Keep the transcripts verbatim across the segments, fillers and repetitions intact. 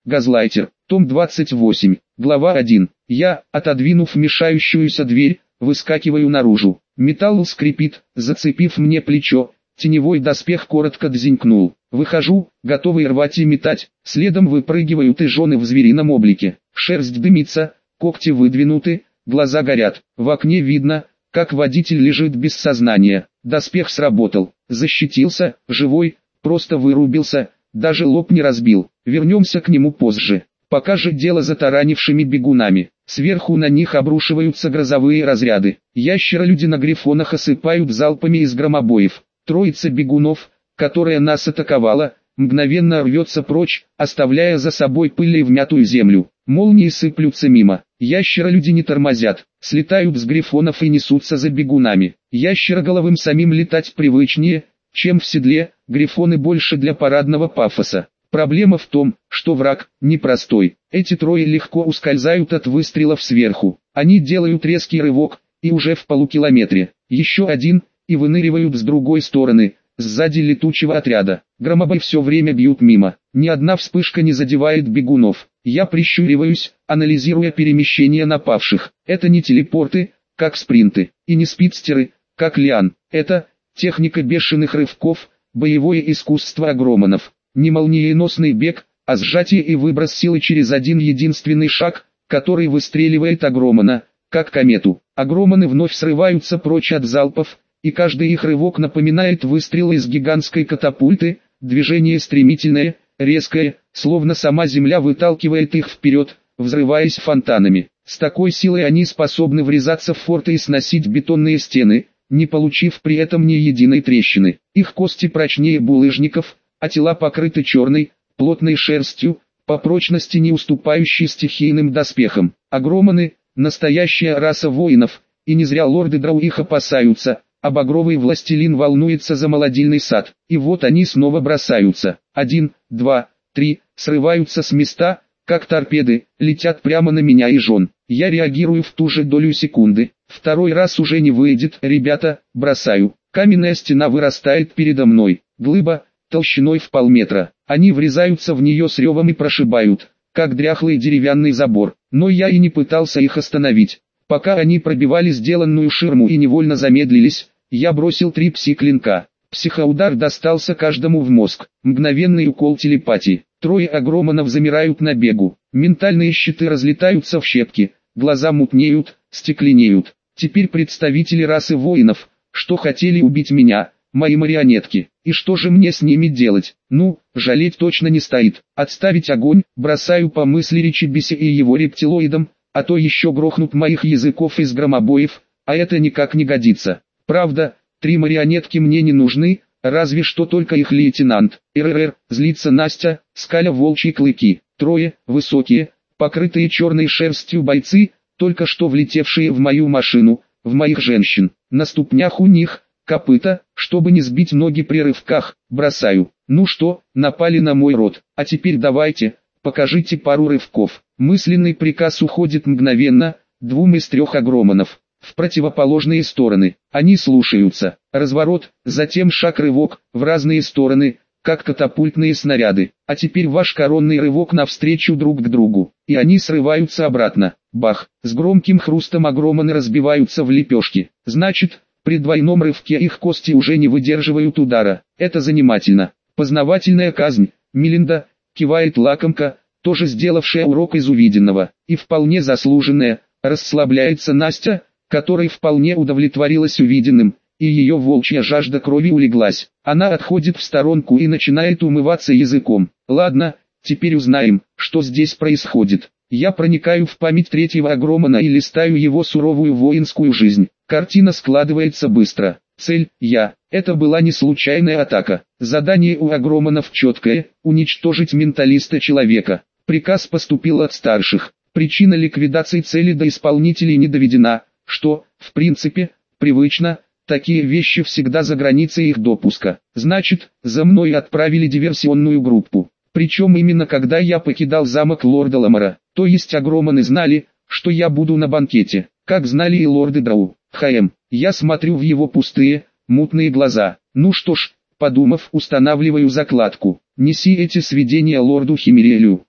Газлайтер. Том двадцать восемь. Глава один. Я, отодвинув мешающуюся дверь, выскакиваю наружу. Металл скрипит, зацепив мне плечо. Теневой доспех коротко дзинькнул. Выхожу, готовый рвать и метать. Следом выпрыгивают и жены в зверином облике. Шерсть дымится, когти выдвинуты, глаза горят. В окне видно, как водитель лежит без сознания. Доспех сработал. Защитился, живой, просто вырубился, даже лоб не разбил. Вернемся к нему позже. Пока же дело за таранившими бегунами. Сверху на них обрушиваются грозовые разряды. Ящеролюди на грифонах осыпают залпами из громобоев. Троица бегунов, которая нас атаковала, мгновенно рвется прочь, оставляя за собой пыль и вмятую землю. Молнии сыплются мимо. Ящеролюди не тормозят, слетают с грифонов и несутся за бегунами. Ящероголовым самим летать привычнее, чем в седле, грифоны больше для парадного пафоса. Проблема в том, что враг непростой. Эти трое легко ускользают от выстрелов сверху. Они делают резкий рывок, и уже в полукилометре. Еще один, и выныривают с другой стороны, сзади летучего отряда. Громобой все время бьют мимо. Ни одна вспышка не задевает бегунов. Я прищуриваюсь, анализируя перемещение напавших. Это не телепорты, как спринты, и не спидстеры, как Лиан. Это техника бешеных рывков, боевое искусство агроманов. Не молниеносный бег, а сжатие и выброс силы через один единственный шаг, который выстреливает агромана, как комету. Агроманы вновь срываются прочь от залпов, и каждый их рывок напоминает выстрел из гигантской катапульты, движение стремительное, резкое, словно сама земля выталкивает их вперед, взрываясь фонтанами. С такой силой они способны врезаться в форты и сносить бетонные стены, не получив при этом ни единой трещины. Их кости прочнее булыжников, а тела покрыты черной, плотной шерстью, по прочности не уступающей стихийным доспехам. Агроманы – настоящая раса воинов, и не зря лорды Драу их опасаются, а багровый властелин волнуется за молодильный сад. И вот они снова бросаются. Один, два, три, срываются с места, как торпеды, летят прямо на меня и жен. Я реагирую в ту же долю секунды. Второй раз уже не выйдет, ребята, бросаю. Каменная стена вырастает передо мной. Глыба, толщиной в полметра. Они врезаются в нее с ревом и прошибают, как дряхлый деревянный забор. Но я и не пытался их остановить. Пока они пробивали сделанную ширму и невольно замедлились, я бросил три пси-клинка. Психоудар достался каждому в мозг. Мгновенный укол телепатии. Трое агроманов замирают на бегу. Ментальные щиты разлетаются в щепки. Глаза мутнеют, стекленеют. Теперь представители расы воинов, что хотели убить меня, мои марионетки. И что же мне с ними делать? Ну, жалеть точно не стоит. Отставить огонь, бросаю по мысли Ричибисе и его рептилоидам, а то еще грохнут моих языков из громобоев, а это никак не годится. Правда, три марионетки мне не нужны, разве что только их лейтенант. РРР, злится Настя, скаля волчьи клыки. Трое, высокие, покрытые черной шерстью бойцы, только что влетевшие в мою машину, в моих женщин. На ступнях у них копыта, чтобы не сбить ноги при рывках, бросаю. Ну что, напали на мой род, а теперь давайте, покажите пару рывков. Мысленный приказ уходит мгновенно, двум из трех агроманов, в противоположные стороны. Они слушаются. Разворот, затем шаг-рывок, в разные стороны, как катапультные снаряды. А теперь ваш коронный рывок навстречу друг к другу. И они срываются обратно. Бах! С громким хрустом агроманы разбиваются в лепешки. Значит, при двойном рывке их кости уже не выдерживают удара. Это занимательно. Познавательная казнь. Мелинда, кивает лакомка, тоже сделавшая урок из увиденного. И вполне заслуженная. Расслабляется Настя, которой вполне удовлетворилась увиденным, и ее волчья жажда крови улеглась. Она отходит в сторонку и начинает умываться языком. Ладно, теперь узнаем, что здесь происходит. Я проникаю в память третьего агромана и листаю его суровую воинскую жизнь. Картина складывается быстро. Цель – я. Это была не случайная атака. Задание у агроманов четкое – уничтожить менталиста человека. Приказ поступил от старших. Причина ликвидации цели до исполнителей не доведена, что, в принципе, привычно. Такие вещи всегда за границей их допуска. Значит, за мной отправили диверсионную группу. Причем именно когда я покидал замок лорда Ламара. То есть агроманы знали, что я буду на банкете. Как знали и лорды Драу. Хм, я смотрю в его пустые, мутные глаза. Ну что ж, подумав, устанавливаю закладку. Неси эти сведения лорду Химерелю.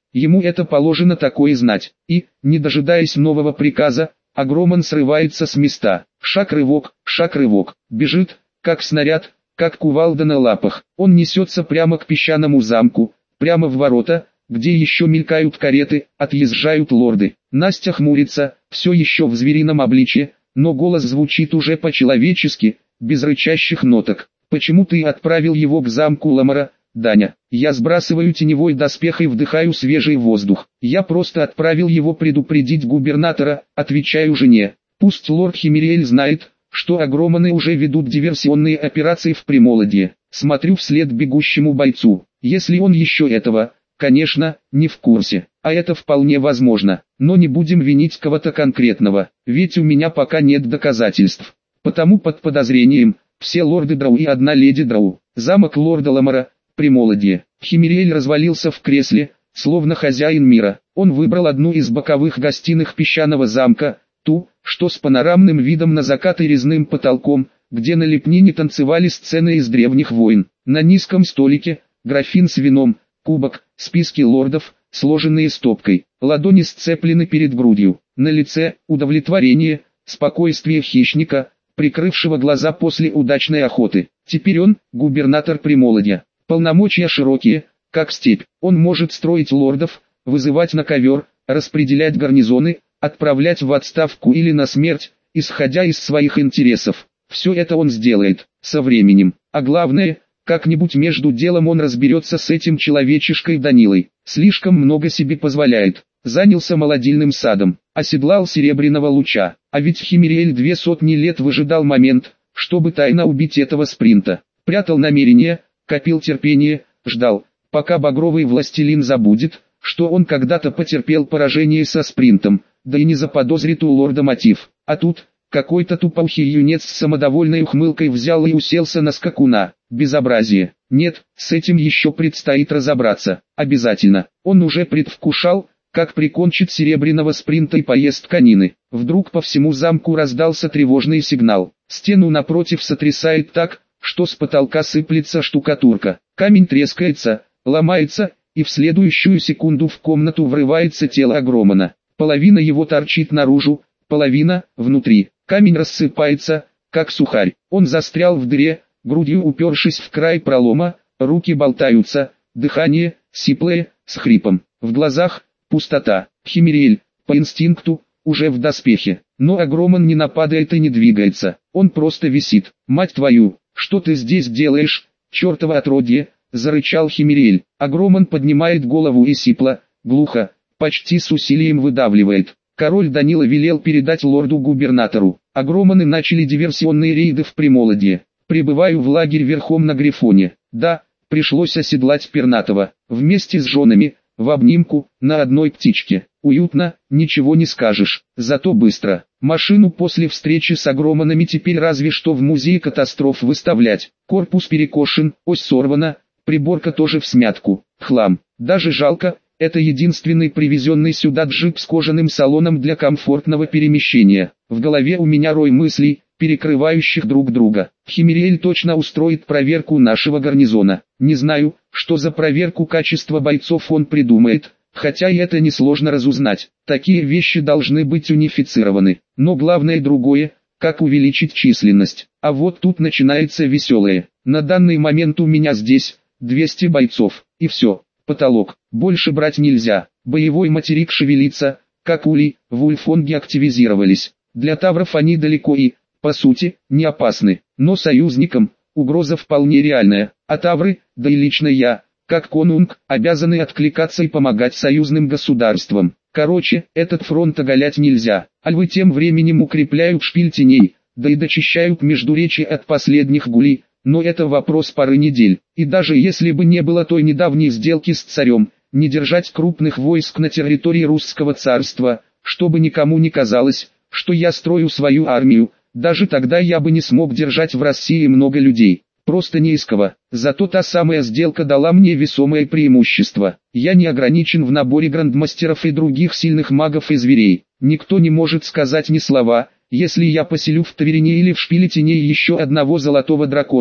Ему это положено такое знать. И, не дожидаясь нового приказа, Агроман срывается с места. Шаг-рывок, шаг-рывок. Бежит, как снаряд, как кувалда на лапах. Он несется прямо к песчаному замку, прямо в ворота, где еще мелькают кареты, отъезжают лорды. Настя хмурится, все еще в зверином обличье, но голос звучит уже по-человечески, без рычащих ноток. «Почему ты отправил его к замку Ламара, Даня?» Я сбрасываю теневой доспех и вдыхаю свежий воздух. «Я просто отправил его предупредить губернатора», отвечаю жене. «Пусть лорд Химериэль знает, что агроманы уже ведут диверсионные операции в Примолодье». Смотрю вслед бегущему бойцу. Если он еще этого, конечно, не в курсе. А это вполне возможно. Но не будем винить кого-то конкретного, ведь у меня пока нет доказательств. Потому под подозрением все лорды Драу и одна леди Драу. Замок лорда Ламара, Примолодье. Химериэль развалился в кресле, словно хозяин мира. Он выбрал одну из боковых гостиных песчаного замка, ту, что с панорамным видом на закат и резным потолком, где на лепнине танцевали сцены из древних войн. На низком столике графин с вином, кубок, списки лордов, сложенные стопкой, ладони сцеплены перед грудью. На лице удовлетворение, спокойствие хищника, прикрывшего глаза после удачной охоты. Теперь он губернатор Примолодья. Полномочия широкие, как степь. Он может строить лордов, вызывать на ковер, распределять гарнизоны, отправлять в отставку или на смерть, исходя из своих интересов. Все это он сделает, со временем. А главное, как-нибудь между делом он разберется с этим человечишкой Данилой. Слишком много себе позволяет. Занялся молодильным садом, оседлал серебряного луча. А ведь Химериэль две сотни лет выжидал момент, чтобы тайно убить этого спринта. Прятал намерения, копил терпение, ждал, пока багровый властелин забудет, что он когда-то потерпел поражение со спринтом, да и не заподозрит у лорда мотив. А тут, какой-то тупоухий юнец с самодовольной ухмылкой взял и уселся на скакуна. Безобразие. Нет, с этим еще предстоит разобраться. Обязательно. Он уже предвкушал, как прикончит серебряного спринта и поест конины. Вдруг по всему замку раздался тревожный сигнал. Стену напротив сотрясает так, что с потолка сыплется штукатурка. Камень трескается, ломается, и в следующую секунду в комнату врывается тело Агромана. Половина его торчит наружу, половина внутри. Камень рассыпается, как сухарь. Он застрял в дыре, грудью упершись в край пролома, руки болтаются, дыхание сиплое, с хрипом. В глазах пустота. Химериэль, по инстинкту, уже в доспехе. Но Агроман не нападает и не двигается. Он просто висит. «Мать твою, что ты здесь делаешь, чертово отродье?» — зарычал Химериэль. Агроман поднимает голову и сипло, глухо, почти с усилием выдавливает. Король Данила велел передать лорду-губернатору. Агроманы начали диверсионные рейды в Примолодье. Прибываю в лагерь верхом на Грифоне. Да, пришлось оседлать пернатого. Вместе с женами, в обнимку, на одной птичке. Уютно, ничего не скажешь, зато быстро. Машину после встречи с Агроманами теперь разве что в музее катастроф выставлять. Корпус перекошен, ось сорвана, приборка тоже всмятку. Хлам. Даже жалко. Это единственный привезенный сюда джип с кожаным салоном для комфортного перемещения. В голове у меня рой мыслей, перекрывающих друг друга. Химериэль точно устроит проверку нашего гарнизона. Не знаю, что за проверку качества бойцов он придумает, хотя и это несложно разузнать. Такие вещи должны быть унифицированы. Но главное другое, как увеличить численность. А вот тут начинается веселое. На данный момент у меня здесь двести бойцов, и все. Потолок. Больше брать нельзя. Боевой материк шевелится, как улей, вульфонги активизировались. Для тавров они далеко и, по сути, не опасны. Но союзникам, угроза вполне реальная. А тавры, да и лично я, как конунг, обязаны откликаться и помогать союзным государствам. Короче, этот фронт оголять нельзя. А львы тем временем укрепляют шпиль теней, да и дочищают междуречье от последних гулей. Но это вопрос пары недель, и даже если бы не было той недавней сделки с царем, не держать крупных войск на территории русского царства, чтобы никому не казалось, что я строю свою армию, даже тогда я бы не смог держать в России много людей, просто не из кого. Зато та самая сделка дала мне весомое преимущество. Я не ограничен в наборе грандмастеров и других сильных магов и зверей. Никто не может сказать ни слова. Если я поселю в таверне или в шпиле теней еще одного золотого дракона,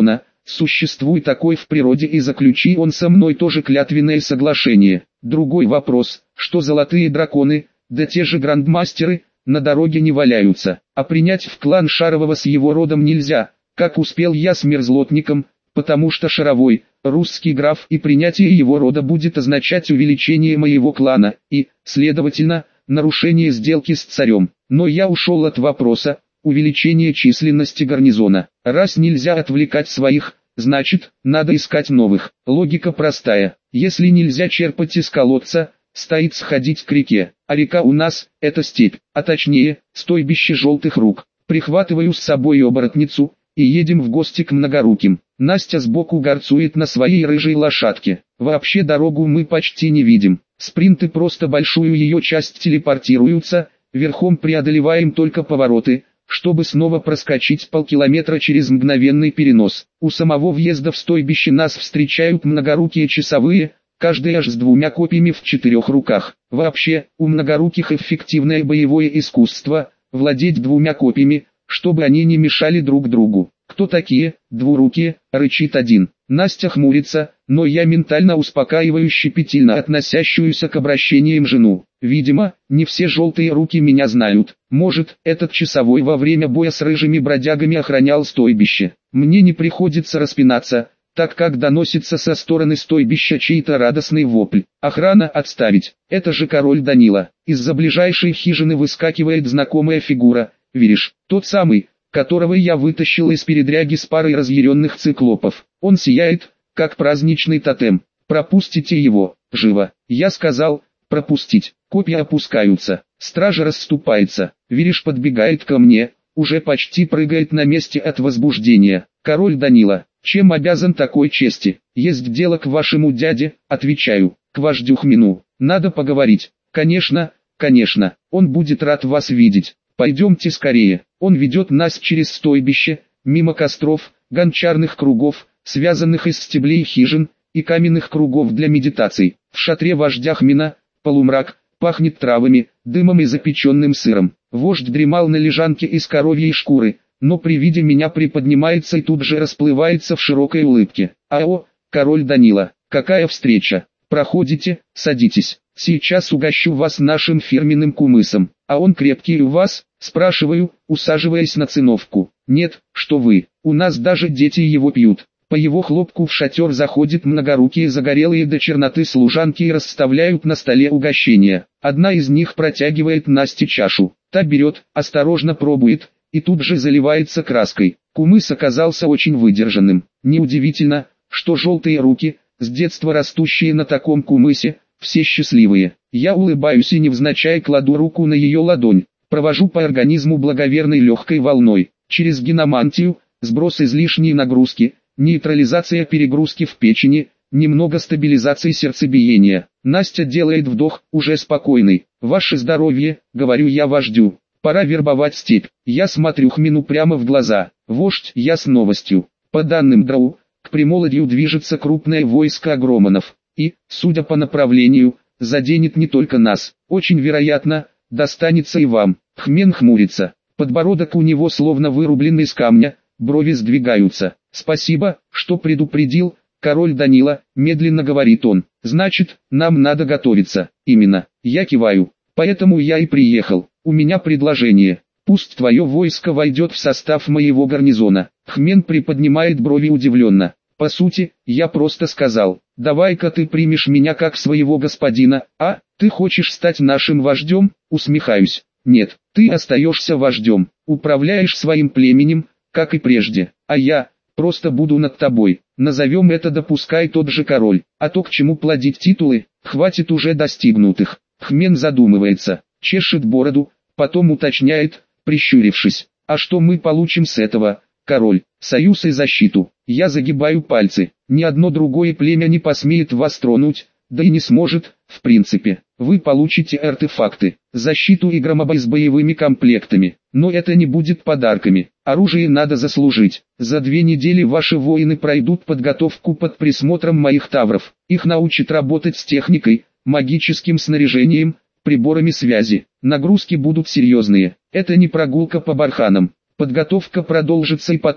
существуй такой в природе и заключи он со мной тоже клятвенное соглашение. Другой вопрос, что золотые драконы, да те же грандмастеры, на дороге не валяются, а принять в клан Шарового с его родом нельзя, как успел я с мерзлотником, потому что Шаровой, русский граф, и принятие его рода будет означать увеличение моего клана, и, следовательно, нарушение сделки с царем. Но я ушел от вопроса, увеличение численности гарнизона. Раз нельзя отвлекать своих, значит, надо искать новых. Логика простая, если нельзя черпать из колодца, стоит сходить к реке, а река у нас – это степь, а точнее, стойбище желтых рук. Прихватываю с собой оборотницу, и едем в гости к многоруким. Настя сбоку горцует на своей рыжей лошадке. Вообще дорогу мы почти не видим. Спринты просто большую ее часть телепортируются, верхом преодолеваем только повороты, чтобы снова проскочить полкилометра через мгновенный перенос. У самого въезда в стойбище нас встречают многорукие часовые, каждый аж с двумя копьями в четырех руках. Вообще, у многоруких эффективное боевое искусство – владеть двумя копьями, чтобы они не мешали друг другу. «Кто такие?» «Двурукие», — рычит один. Настя хмурится, но я ментально успокаиваю щепетильно относящуюся к обращениям жену. Видимо, не все желтые руки меня знают. Может, этот часовой во время боя с рыжими бродягами охранял стойбище. Мне не приходится распинаться, так как доносится со стороны стойбища чей-то радостный вопль. Охрана отставить. Это же король Данила. Из-за ближайшей хижины выскакивает знакомая фигура. Веришь, тот самый, которого я вытащил из передряги с парой разъяренных циклопов. Он сияет, как праздничный тотем. Пропустите его, живо. Я сказал, пропустить. Копья опускаются. Стража расступается. Вериш подбегает ко мне, уже почти прыгает на месте от возбуждения. Король Данила, чем обязан такой чести? Есть дело к вашему дяде, отвечаю. К вождю Хмину. Надо поговорить. Конечно, конечно, он будет рад вас видеть. Пойдемте скорее. Он ведет нас через стойбище, мимо костров, гончарных кругов, связанных из стеблей хижин, и каменных кругов для медитаций. В шатре вождя Хмина, полумрак, пахнет травами, дымом и запеченным сыром. Вождь дремал на лежанке из коровьей шкуры, но при виде меня приподнимается и тут же расплывается в широкой улыбке. «Ао, король Данила, какая встреча! Проходите, садитесь, сейчас угощу вас нашим фирменным кумысом. А он крепкий у вас?» Спрашиваю, усаживаясь на циновку. «Нет, что вы, у нас даже дети его пьют». По его хлопку в шатер заходят многорукие загорелые до черноты служанки и расставляют на столе угощения. Одна из них протягивает Насте чашу. Та берет, осторожно пробует, и тут же заливается краской. Кумыс оказался очень выдержанным. Неудивительно, что желтые руки, с детства растущие на таком кумысе, все счастливые. Я улыбаюсь и невзначай кладу руку на ее ладонь. Провожу по организму благоверной легкой волной. Через геномантию, сброс излишней нагрузки, нейтрализация перегрузки в печени, немного стабилизации сердцебиения. Настя делает вдох, уже спокойный. «Ваше здоровье», — говорю я вождю. «Пора вербовать степь». Я смотрю Хмину прямо в глаза. «Вождь, я с новостью. По данным драу, к Примолодью движется крупное войско агроманов. И, судя по направлению, заденет не только нас. Очень вероятно, достанется и вам». Хмен хмурится. Подбородок у него словно вырублен из камня, брови сдвигаются. «Спасибо, что предупредил, король Данила», — медленно говорит он. «Значит, нам надо готовиться». «Именно». Я киваю. «Поэтому я и приехал. У меня предложение. Пусть твое войско войдет в состав моего гарнизона». Хмен приподнимает брови удивленно. «По сути, я просто сказал, давай-ка ты примешь меня как своего господина, а, ты хочешь стать нашим вождем?» Усмехаюсь. «Нет, ты остаешься вождем, управляешь своим племенем, как и прежде, а я просто буду над тобой. Назовем это допускай тот же король, а то к чему плодить титулы, хватит уже достигнутых». Хмен задумывается, чешет бороду, потом уточняет, прищурившись. «А что мы получим с этого, король?» «Союз и защиту». Я загибаю пальцы. Ни одно другое племя не посмеет вас тронуть, да и не сможет, в принципе. Вы получите артефакты, защиту и громобой с боевыми комплектами. Но это не будет подарками. Оружие надо заслужить. За две недели ваши воины пройдут подготовку под присмотром моих тавров. Их научат работать с техникой, магическим снаряжением, приборами связи. Нагрузки будут серьезные. Это не прогулка по барханам. Подготовка продолжится и потом,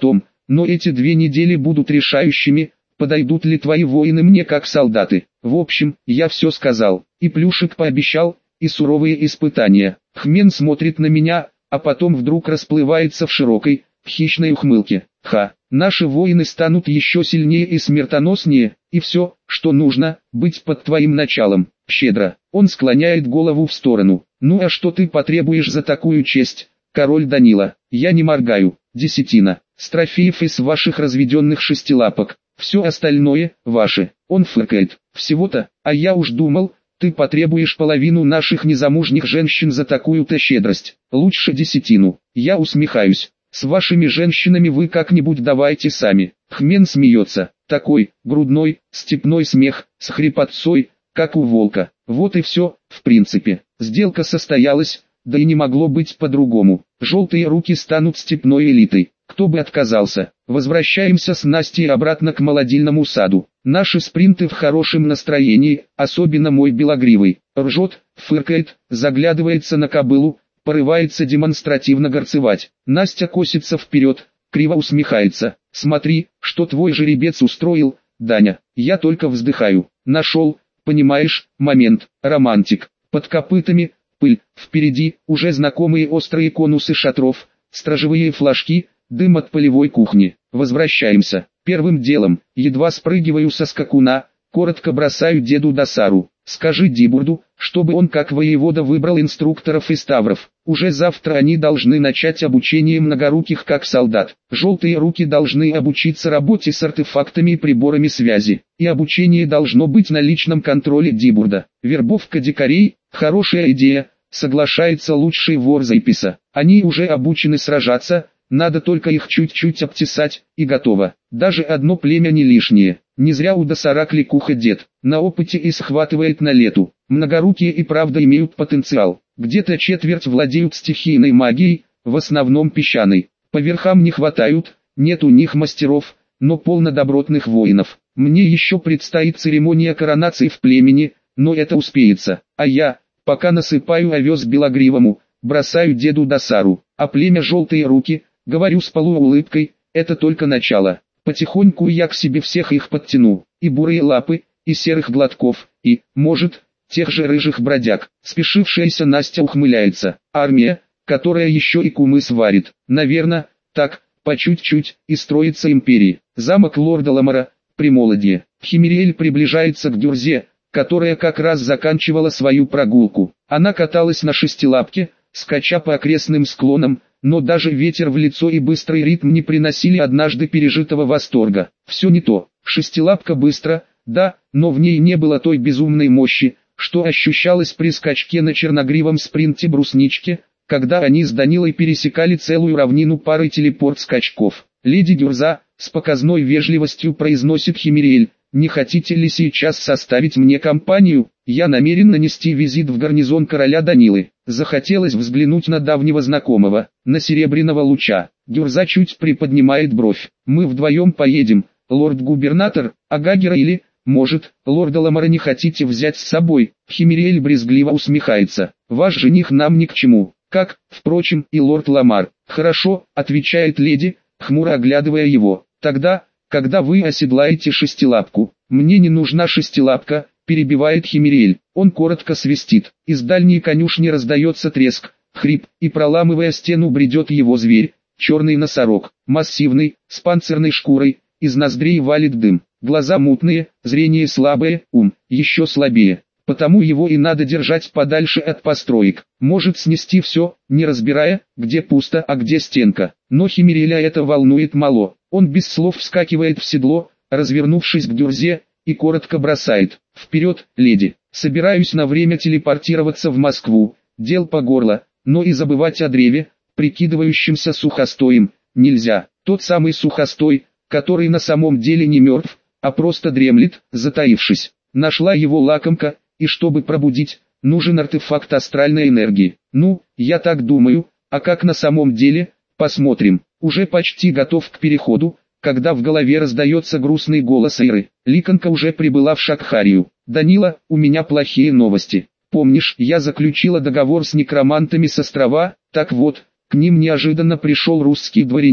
но эти две недели будут решающими, подойдут ли твои воины мне как солдаты. В общем, я все сказал, и Плюшек пообещал, и суровые испытания. Хмен смотрит на меня, а потом вдруг расплывается в широкой, хищной ухмылке. Ха, наши воины станут еще сильнее и смертоноснее, и все, что нужно, быть под твоим началом. Щедро. Он склоняет голову в сторону. Ну а что ты потребуешь за такую честь, король Данила? Я не моргаю. Десятина. С трофеев из ваших разведенных шестилапок. Все остальное, ваше. Он фыркает. Всего-то, а я уж думал, ты потребуешь половину наших незамужних женщин за такую-то щедрость. Лучше десятину. Я усмехаюсь. С вашими женщинами вы как-нибудь давайте сами. Хмен смеется. Такой, грудной, степной смех, с хрипотцой, как у волка. Вот и все, в принципе. Сделка состоялась, да и не могло быть по-другому. Желтые руки станут степной элитой. Кто бы отказался. Возвращаемся с Настей обратно к молодильному саду. Наши спринты в хорошем настроении, особенно мой белогривый. Ржет, фыркает, заглядывается на кобылу, порывается демонстративно горцевать. Настя косится вперед, криво усмехается. Смотри, что твой жеребец устроил, Даня. Я только вздыхаю. Нашел, понимаешь, момент, романтик. Под копытами, пыль, впереди, уже знакомые острые конусы шатров, стражевые флажки, дым от полевой кухни. Возвращаемся. Первым делом, едва спрыгиваю со скакуна, коротко бросаю деду Досару. Скажи Дибурду, чтобы он как воевода выбрал инструкторов и ставров. Уже завтра они должны начать обучение многоруких как солдат. Желтые руки должны обучиться работе с артефактами и приборами связи. И обучение должно быть на личном контроле Дибурда. Вербовка дикарей – хорошая идея, соглашается лучший вор Зайписа. Они уже обучены сражаться, надо только их чуть-чуть обтесать, и готово. Даже одно племя не лишнее. Не зря у Досара кликуха дед. На опыте и схватывает на лету. Многорукие и правда имеют потенциал. Где-то четверть владеют стихийной магией, в основном песчаной. По верхам не хватают, нет у них мастеров, но полно добротных воинов. Мне еще предстоит церемония коронации в племени, но это успеется. А я, пока насыпаю овес белогривому, бросаю деду Досару. А племя желтые руки, говорю с полуулыбкой, это только начало. Потихоньку я к себе всех их подтяну, и бурые лапы, и серых глотков, и, может, тех же рыжих бродяг. Спешившаяся Настя ухмыляется. Армия, которая еще и кумыс варит. Наверно, так, по чуть-чуть, и строится империя. Замок лорда Ламара, Примолодье. Химериэль приближается к Дюрзе, которая как раз заканчивала свою прогулку. Она каталась на шестилапке, скача по окрестным склонам, но даже ветер в лицо и быстрый ритм не приносили однажды пережитого восторга. Все не то. Шестилапка быстро, да, но в ней не было той безумной мощи, что ощущалось при скачке на черногривом спринте бруснички, когда они с Данилой пересекали целую равнину парой телепорт-скачков. Леди Дюрза, с показной вежливостью произносит Химериэль, не хотите ли сейчас составить мне компанию? Я намерен нанести визит в гарнизон короля Данилы. Захотелось взглянуть на давнего знакомого, на серебряного луча. Дюрза чуть приподнимает бровь. Мы вдвоем поедем, лорд-губернатор, а Гагера или, может, лорда Ламара не хотите взять с собой? Химериэль брезгливо усмехается. Ваш жених нам ни к чему, как, впрочем, и лорд Ламар. Хорошо, отвечает леди, хмуро оглядывая его. Тогда, когда вы оседлаете шестилапку, мне не нужна шестилапка, перебивает Химериэль. Он коротко свистит. Из дальней конюшни раздается треск, хрип, и проламывая стену бредет его зверь, черный носорог, массивный, с панцирной шкурой, из ноздрей валит дым. Глаза мутные, зрение слабое, ум еще слабее. Потому его и надо держать подальше от построек. Может снести все, не разбирая, где пусто, а где стенка. Но Химериэля это волнует мало. Он без слов вскакивает в седло, развернувшись к Дюрзе, и коротко бросает. Вперед, леди. Собираюсь на время телепортироваться в Москву. Дел по горло, но и забывать о древе, прикидывающемся сухостоем, нельзя. Тот самый сухостой, который на самом деле не мертв, а просто дремлет, затаившись. Нашла его лакомка, и чтобы пробудить, нужен артефакт астральной энергии. Ну, я так думаю, а как на самом деле, посмотрим. Уже почти готов к переходу, когда в голове раздается грустный голос Эйры. Ликанка уже прибыла в Шакхарию. Данила, у меня плохие новости. Помнишь, я заключила договор с некромантами с острова? Так вот, к ним неожиданно пришел русский дворянин.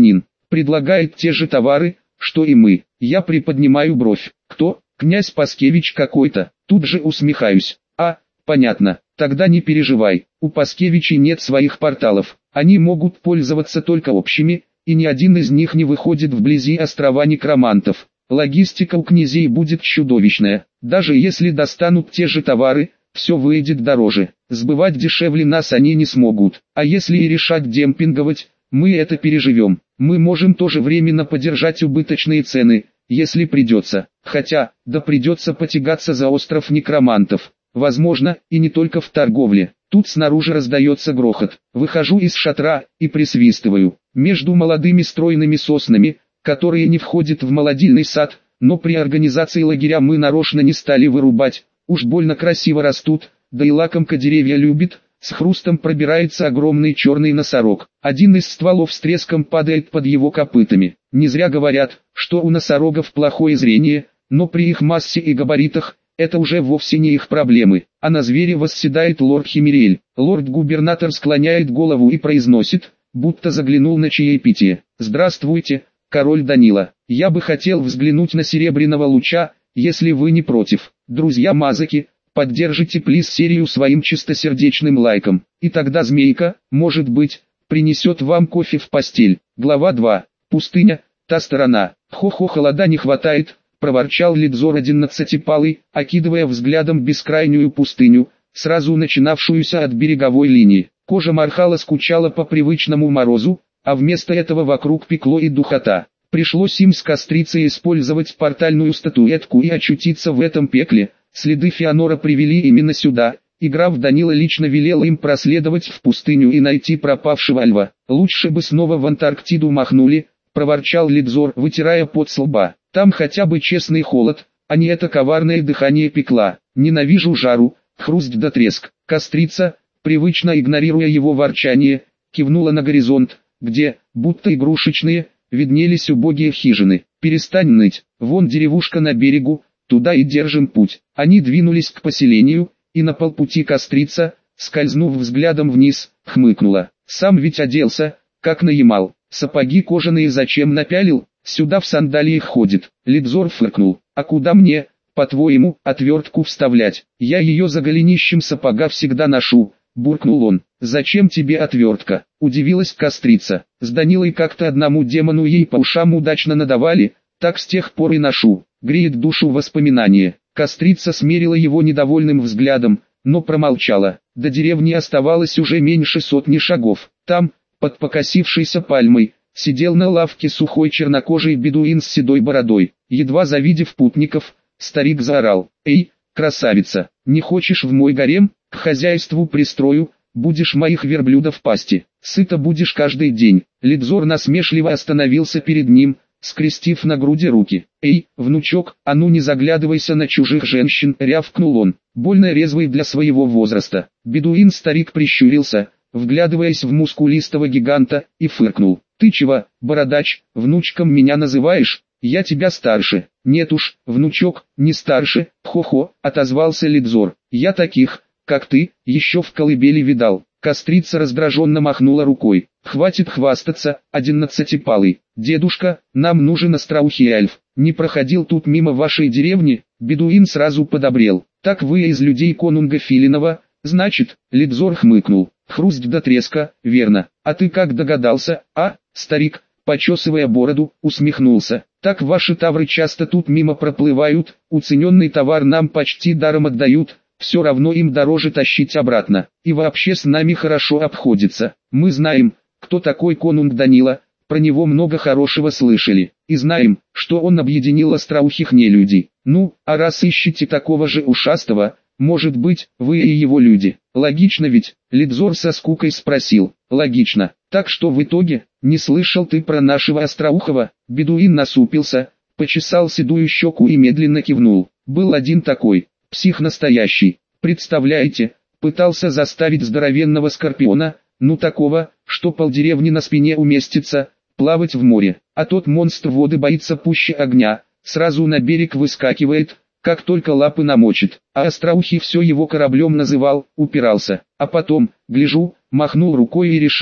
предлагает те же товары, что и мы. Я приподнимаю бровь. Кто? Князь Паскевич какой-то. Тут же усмехаюсь. А, понятно. Тогда не переживай. У Паскевичей нет своих порталов. Они могут пользоваться только общими, и ни один из них не выходит вблизи острова некромантов. Логистика у князей будет чудовищная. Даже если достанут те же товары, все выйдет дороже. Сбывать дешевле нас они не смогут. А если и решать демпинговать, мы это переживем. Мы можем тоже временно поддержать убыточные цены, если придется. Хотя, да придется потягаться за остров некромантов. Возможно, и не только в торговле. Тут снаружи раздается грохот. Выхожу из шатра и присвистываю. Между молодыми стройными соснами, которые не входят в молодильный сад, но при организации лагеря мы нарочно не стали вырубать, уж больно красиво растут, да и лакомка деревья любит, с хрустом пробирается огромный черный носорог. Один из стволов с треском падает под его копытами. Не зря говорят, что у носорогов плохое зрение, но при их массе и габаритах, это уже вовсе не их проблемы. А на звере восседает лорд Химериэль. Лорд-губернатор склоняет голову и произносит, будто заглянул на чаепитие. «Здравствуйте, король Данила. Я бы хотел взглянуть на серебряного луча, если вы не против. Друзья-мазыки, поддержите плиз серию своим чистосердечным лайком. И тогда змейка, может быть, принесет вам кофе в постель». Глава два. Пустыня, та сторона. «Хо-хо, холода не хватает», — проворчал Лидзор одиннадцатипалый, окидывая взглядом бескрайнюю пустыню, сразу начинавшуюся от береговой линии. Кожа Мархала скучала по привычному морозу, а вместо этого вокруг пекло и духота. Пришлось им с кострицей использовать портальную статуэтку и очутиться в этом пекле. Следы Феонора привели именно сюда, и граф Данила лично велел им проследовать в пустыню и найти пропавшего льва. «Лучше бы снова в Антарктиду махнули», — проворчал Лидзор, вытирая пот с лба. «Там хотя бы честный холод, а не это коварное дыхание пекла. Ненавижу жару, хруст да треск». Кострица, привычно игнорируя его ворчание, кивнула на горизонт, где, будто игрушечные, виднелись убогие хижины. «Перестань ныть, вон деревушка на берегу, туда и держим путь». Они двинулись к поселению, и на полпути Кострица, скользнув взглядом вниз, хмыкнула. «Сам ведь оделся, как на Ямал. Сапоги кожаные зачем напялил? Сюда в сандалиях ходит». Лидзор фыркнул. «А куда мне, по-твоему, отвертку вставлять? Я ее за голенищем сапога всегда ношу», — буркнул он. «Зачем тебе отвертка?» — удивилась Кострица. «С Данилой как-то одному демону ей по ушам удачно надавали, так с тех пор и ношу. Греет душу воспоминания». Кострица смерила его недовольным взглядом, но промолчала. До деревни оставалось уже меньше сотни шагов. Там, под покосившейся пальмой, сидел на лавке сухой чернокожий бедуин с седой бородой. Едва завидев путников, старик заорал: «Эй, красавица, не хочешь в мой гарем? К хозяйству пристрою, будешь моих верблюдов пасти, сыто будешь каждый день». Лидзор насмешливо остановился перед ним, скрестив на груди руки. «Эй, внучок, а ну не заглядывайся на чужих женщин», — рявкнул он, больно резвый для своего возраста. Бедуин-старик прищурился, вглядываясь в мускулистого гиганта, и фыркнул. «Ты чего, бородач, внучком меня называешь? Я тебя старше». «Нет уж, внучок, не старше», — хо-хо, отозвался Лидзор. «Я таких, как ты, еще в колыбели видал». Кострица раздраженно махнула рукой. «Хватит хвастаться, одиннадцатипалый. Дедушка, нам нужен остроухий эльф. Не проходил тут мимо вашей деревни?» Бедуин сразу подобрел. «Так вы из людей конунга Филинова, значит?» Лидзор хмыкнул. «Хруст до треска, верно. А ты как догадался, а?» Старик, почесывая бороду, усмехнулся. «Так ваши тавры часто тут мимо проплывают, уцененный товар нам почти даром отдают, все равно им дороже тащить обратно. И вообще с нами хорошо обходится. Мы знаем, кто такой конунг Данила, про него много хорошего слышали. И знаем, что он объединил остроухих нелюдей. Ну, а раз ищете такого же ушастого, может быть, вы и его люди. Логично ведь?» Лидзор со скукой спросил. «Логично. Так что в итоге, не слышал ты про нашего остроухого?» Бедуин насупился, почесал седую щеку и медленно кивнул. «Был один такой, псих настоящий. Представляете, пытался заставить здоровенного скорпиона, ну такого, что полдеревни на спине уместится, плавать в море. А тот монстр воды боится пуще огня, сразу на берег выскакивает, как только лапы намочит. А остроухий все его кораблем называл, упирался. А потом, гляжу, махнул рукой и решил,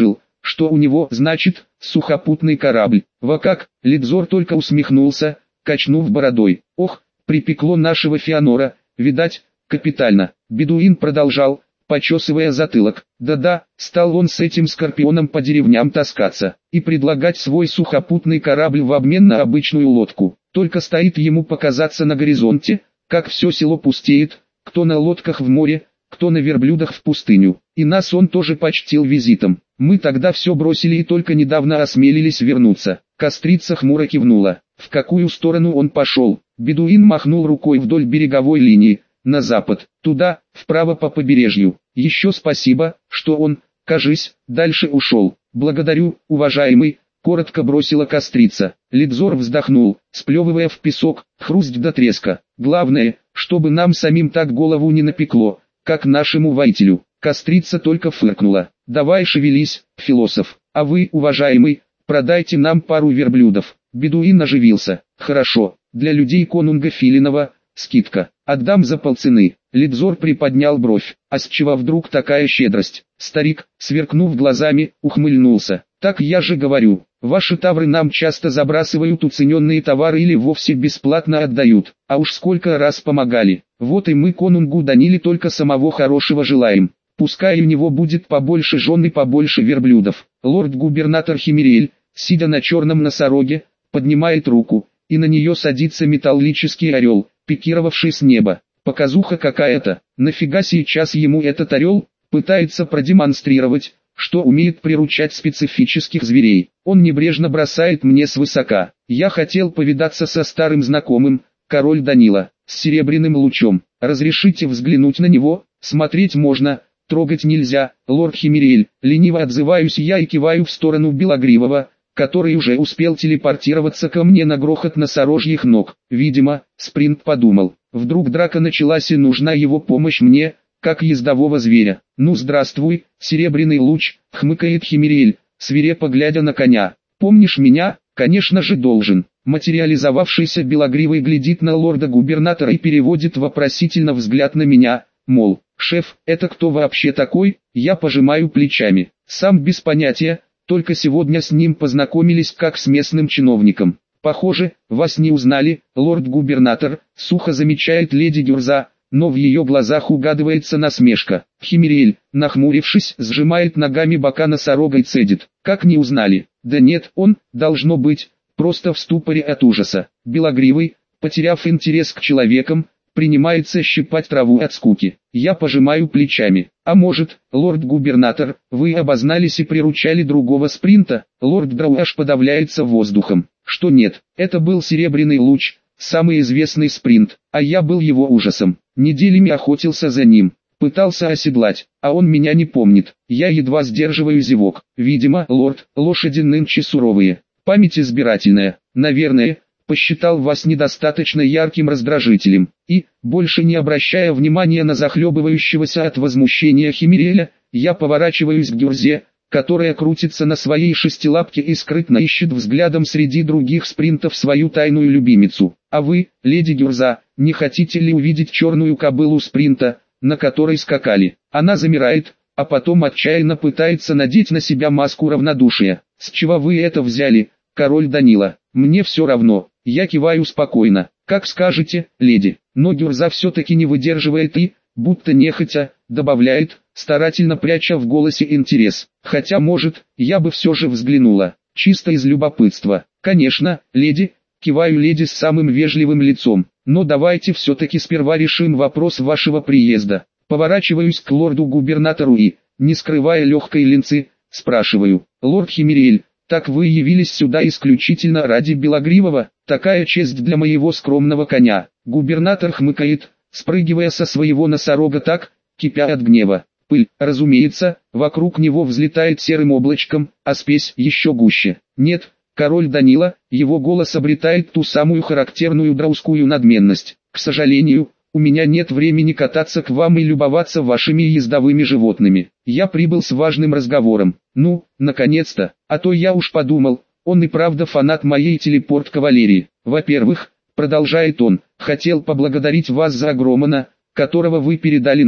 что у него значит сухопутный корабль. Во как, Лидзор только усмехнулся, качнув бородой. Ох, припекло нашего Феонора, видать, капитально. Бедуин продолжал, почесывая затылок. Да-да, стал он с этим скорпионом по деревням таскаться и предлагать свой сухопутный корабль в обмен на обычную лодку. Только стоит ему показаться на горизонте, как все село пустеет, кто на лодках в море, кто на верблюдах в пустыню. И нас он тоже почтил визитом. Мы тогда все бросили и только недавно осмелились вернуться. Кострица хмуро кивнула. В какую сторону он пошел? Бедуин махнул рукой вдоль береговой линии, на запад, туда, вправо по побережью. Еще спасибо, что он, кажись, дальше ушел. Благодарю, уважаемый, коротко бросила Кострица. Лидзор вздохнул, сплевывая в песок, хруст до треска. Главное, чтобы нам самим так голову не напекло, как нашему воителю. Кострица только фыркнула. Давай шевелись, философ, а вы, уважаемый, продайте нам пару верблюдов. Бедуин оживился. Хорошо, для людей конунга Филинова, скидка. Отдам за полцены. Лидзор приподнял бровь. А с чего вдруг такая щедрость? Старик, сверкнув глазами, ухмыльнулся. Так я же говорю, ваши тавры нам часто забрасывают уцененные товары или вовсе бесплатно отдают. А уж сколько раз помогали. Вот и мы конунгу Даниле только самого хорошего желаем. Пускай у него будет побольше жен и побольше верблюдов. Лорд-губернатор Химериэль, сидя на черном носороге, поднимает руку, и на нее садится металлический орел, пикировавший с неба. Показуха какая-то. Нафига сейчас ему этот орел? Пытается продемонстрировать, что умеет приручать специфических зверей. Он небрежно бросает мне свысока. Я хотел повидаться со старым знакомым, король Данила, с серебряным лучом. Разрешите взглянуть на него? Смотреть можно, трогать нельзя. Лорд Химериэль, лениво отзываюсь я и киваю в сторону Белогривого, который уже успел телепортироваться ко мне на грохот носорожьих ног. Видимо, Спринт подумал, вдруг драка началась и нужна его помощь мне, как ездового зверя. Ну здравствуй, серебряный луч, хмыкает Химериэль, свирепо глядя на коня. Помнишь меня? Конечно же должен. Материализовавшийся Белогривый глядит на лорда-губернатора и переводит вопросительно взгляд на меня, мол, шеф, это кто вообще такой? Я пожимаю плечами. Сам без понятия. Только сегодня с ним познакомились как с местным чиновником. Похоже, вас не узнали, лорд-губернатор, сухо замечает леди Гюрза, но в ее глазах угадывается насмешка. Химериэль, нахмурившись, сжимает ногами бока носорога и цедит. Как не узнали? Да нет, он, должно быть, просто в ступоре от ужаса. Белогривый, потеряв интерес к человекам, принимается щипать траву от скуки. Я пожимаю плечами. А может, лорд-губернатор, вы обознались и приручали другого Спринта? Лорд Драуаш подавляется воздухом. Что нет, это был серебряный луч, самый известный Спринт, а я был его ужасом. Неделями охотился за ним, пытался оседлать, а он меня не помнит. Я едва сдерживаю зевок. Видимо, лорд, лошади нынче суровые, память избирательная, наверное, посчитал вас недостаточно ярким раздражителем, и, больше не обращая внимания на захлебывающегося от возмущения Химериэля, я поворачиваюсь к Гюрзе, которая крутится на своей шестилапке и скрытно ищет взглядом среди других Спринтов свою тайную любимицу. А вы, леди Гюрза, не хотите ли увидеть черную кобылу Спринта, на которой скакали? Она замирает, а потом отчаянно пытается надеть на себя маску равнодушия. С чего вы это взяли, король Данила? Мне все равно. Я киваю спокойно. Как скажете, леди. Но Гюрза все-таки не выдерживает и, будто нехотя, добавляет, старательно пряча в голосе интерес. Хотя может, я бы все же взглянула. Чисто из любопытства. Конечно, леди. Киваю леди с самым вежливым лицом. Но давайте все-таки сперва решим вопрос вашего приезда. Поворачиваюсь к лорду-губернатору и, не скрывая легкой линцы, спрашиваю. Лорд Химериэль, так вы явились сюда исключительно ради Белогривого? Такая честь для моего скромного коня. Губернатор хмыкает, спрыгивая со своего носорога так, кипя от гнева. Пыль, разумеется, вокруг него взлетает серым облачком, а спесь еще гуще. Нет, король Данила, его голос обретает ту самую характерную драускую надменность. К сожалению, у меня нет времени кататься к вам и любоваться вашими ездовыми животными. Я прибыл с важным разговором. Ну, наконец-то, а то я уж подумал, он и правда фанат моей телепорт-кавалерии. Во-первых, продолжает он, хотел поблагодарить вас за Агромана, которого вы передали нам.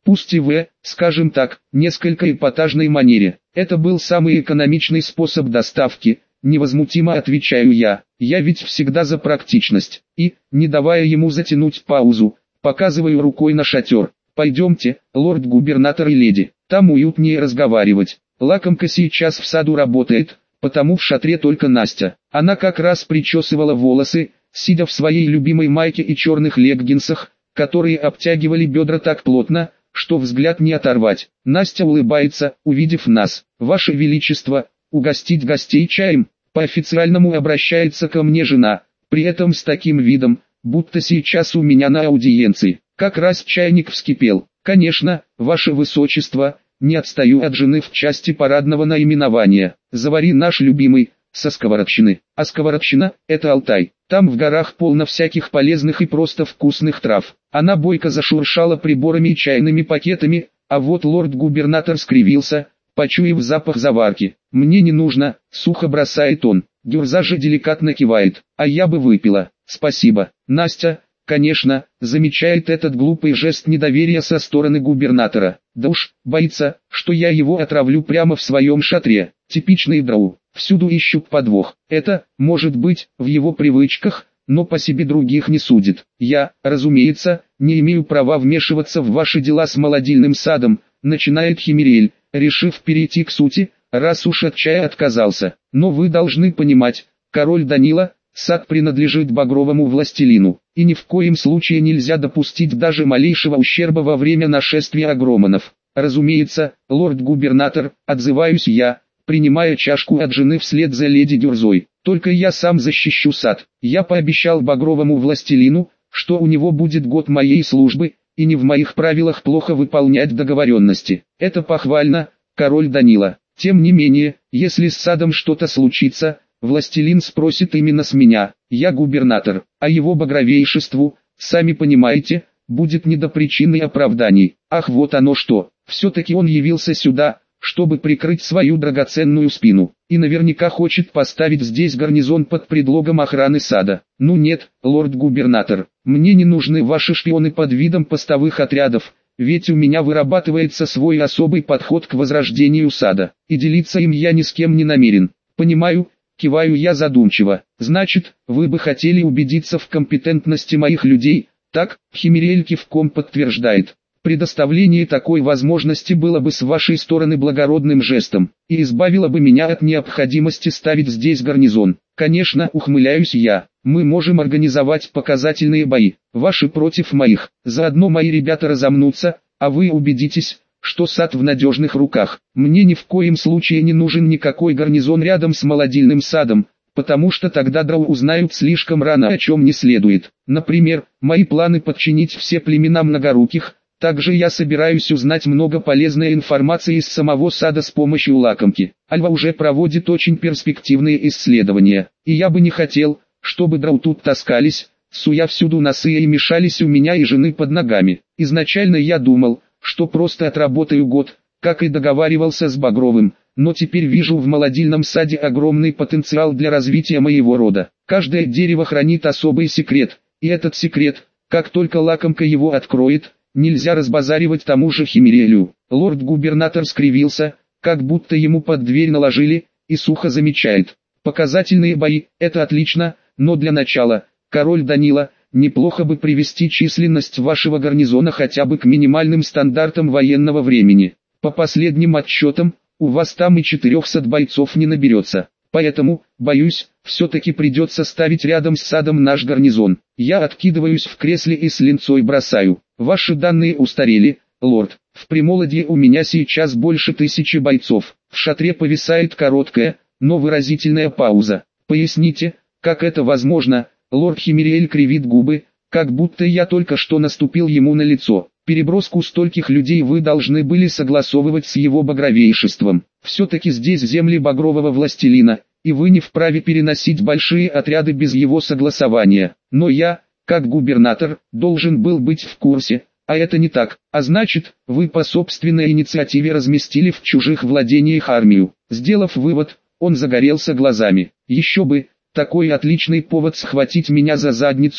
пусть и в, скажем так, несколько эпатажной манере. Это был самый экономичный способ доставки, невозмутимо отвечаю я. Я ведь всегда за практичность. И, не давая ему затянуть паузу, показываю рукой на шатер. Пойдемте, лорд-губернатор и леди, там уютнее разговаривать. Лакомка сейчас в саду работает, потому в шатре только Настя. Она как раз причесывала волосы, сидя в своей любимой майке и черных леггинсах, которые обтягивали бедра так плотно, что взгляд не оторвать. Настя улыбается, увидев нас. «Ваше Величество, угостить гостей чаем?» По-официальному обращается ко мне жена, при этом с таким видом, будто сейчас у меня на аудиенции. Как раз чайник вскипел. «Конечно, Ваше Высочество, не отстаю от жены в части парадного наименования. Завари наш любимый, со сковородщины». А сковородщина – это Алтай. Там в горах полно всяких полезных и просто вкусных трав. Она бойко зашуршала приборами и чайными пакетами, а вот лорд-губернатор скривился, почуяв запах заварки. «Мне не нужно», — сухо бросает он. Гюрза же деликатно кивает. «А я бы выпила». «Спасибо». Настя, конечно, замечает этот глупый жест недоверия со стороны губернатора. Да уж, боится, что я его отравлю прямо в своем шатре. Типичный драу. Всюду ищут подвох. Это, может быть, в его привычках, но по себе других не судит. Я, разумеется, не имею права вмешиваться в ваши дела с молодильным садом, начинает Химириэль, решив перейти к сути, раз уж от чая отказался. Но вы должны понимать, король Данила, сад принадлежит багровому властелину, и ни в коем случае нельзя допустить даже малейшего ущерба во время нашествия агромонов. Разумеется, лорд-губернатор, отзываюсь я, принимая чашку от жены вслед за леди Гюрзой. Только я сам защищу сад. Я пообещал багровому властелину, что у него будет год моей службы, и не в моих правилах плохо выполнять договоренности. Это похвально, король Данила. Тем не менее, если с садом что-то случится, властелин спросит именно с меня. Я губернатор, а его багровейшеству, сами понимаете, будет не до причин и оправданий. Ах, вот оно что. Все-таки он явился сюда, чтобы прикрыть свою драгоценную спину, и наверняка хочет поставить здесь гарнизон под предлогом охраны сада. Ну нет, лорд-губернатор, мне не нужны ваши шпионы под видом постовых отрядов, ведь у меня вырабатывается свой особый подход к возрождению сада, и делиться им я ни с кем не намерен. Понимаю, киваю я задумчиво. Значит, вы бы хотели убедиться в компетентности моих людей, так? Химириэль кивком подтверждает. Предоставление такой возможности было бы с вашей стороны благородным жестом, и избавило бы меня от необходимости ставить здесь гарнизон. Конечно, ухмыляюсь я, мы можем организовать показательные бои, ваши против моих, заодно мои ребята разомнутся, а вы убедитесь, что сад в надежных руках. Мне ни в коем случае не нужен никакой гарнизон рядом с молодильным садом, потому что тогда драу узнают слишком рано, о чем не следует. Например, мои планы подчинить все племена многоруких. Также я собираюсь узнать много полезной информации из самого сада с помощью лакомки. Альва уже проводит очень перспективные исследования, и я бы не хотел, чтобы драу тут таскались, суя всюду носы и мешались у меня и жены под ногами. Изначально я думал, что просто отработаю год, как и договаривался с Багровым, но теперь вижу в молодильном саде огромный потенциал для развития моего рода. Каждое дерево хранит особый секрет, и этот секрет, как только лакомка его откроет, нельзя разбазаривать тому же Химириэлю. Лорд-губернатор скривился, как будто ему под дверь наложили, и сухо замечает. Показательные бои, это отлично, но для начала, король Данила, неплохо бы привести численность вашего гарнизона хотя бы к минимальным стандартам военного времени. По последним отчетам, у вас там и четырехсот бойцов не наберется. Поэтому, боюсь, все-таки придется ставить рядом с садом наш гарнизон. Я откидываюсь в кресле и с линцой бросаю. Ваши данные устарели, лорд. В Примолодье у меня сейчас больше тысячи бойцов. В шатре повисает короткая, но выразительная пауза. Поясните, как это возможно? Лорд Химириэль кривит губы, как будто я только что наступил ему на лицо. Переброску стольких людей вы должны были согласовывать с его багровейшеством. Все-таки здесь земли багрового властелина, и вы не вправе переносить большие отряды без его согласования. Но я, как губернатор, должен был быть в курсе, а это не так. А значит, вы по собственной инициативе разместили в чужих владениях армию. Сделав вывод, он загорелся глазами. Еще бы, такой отличный повод схватить меня за задницу,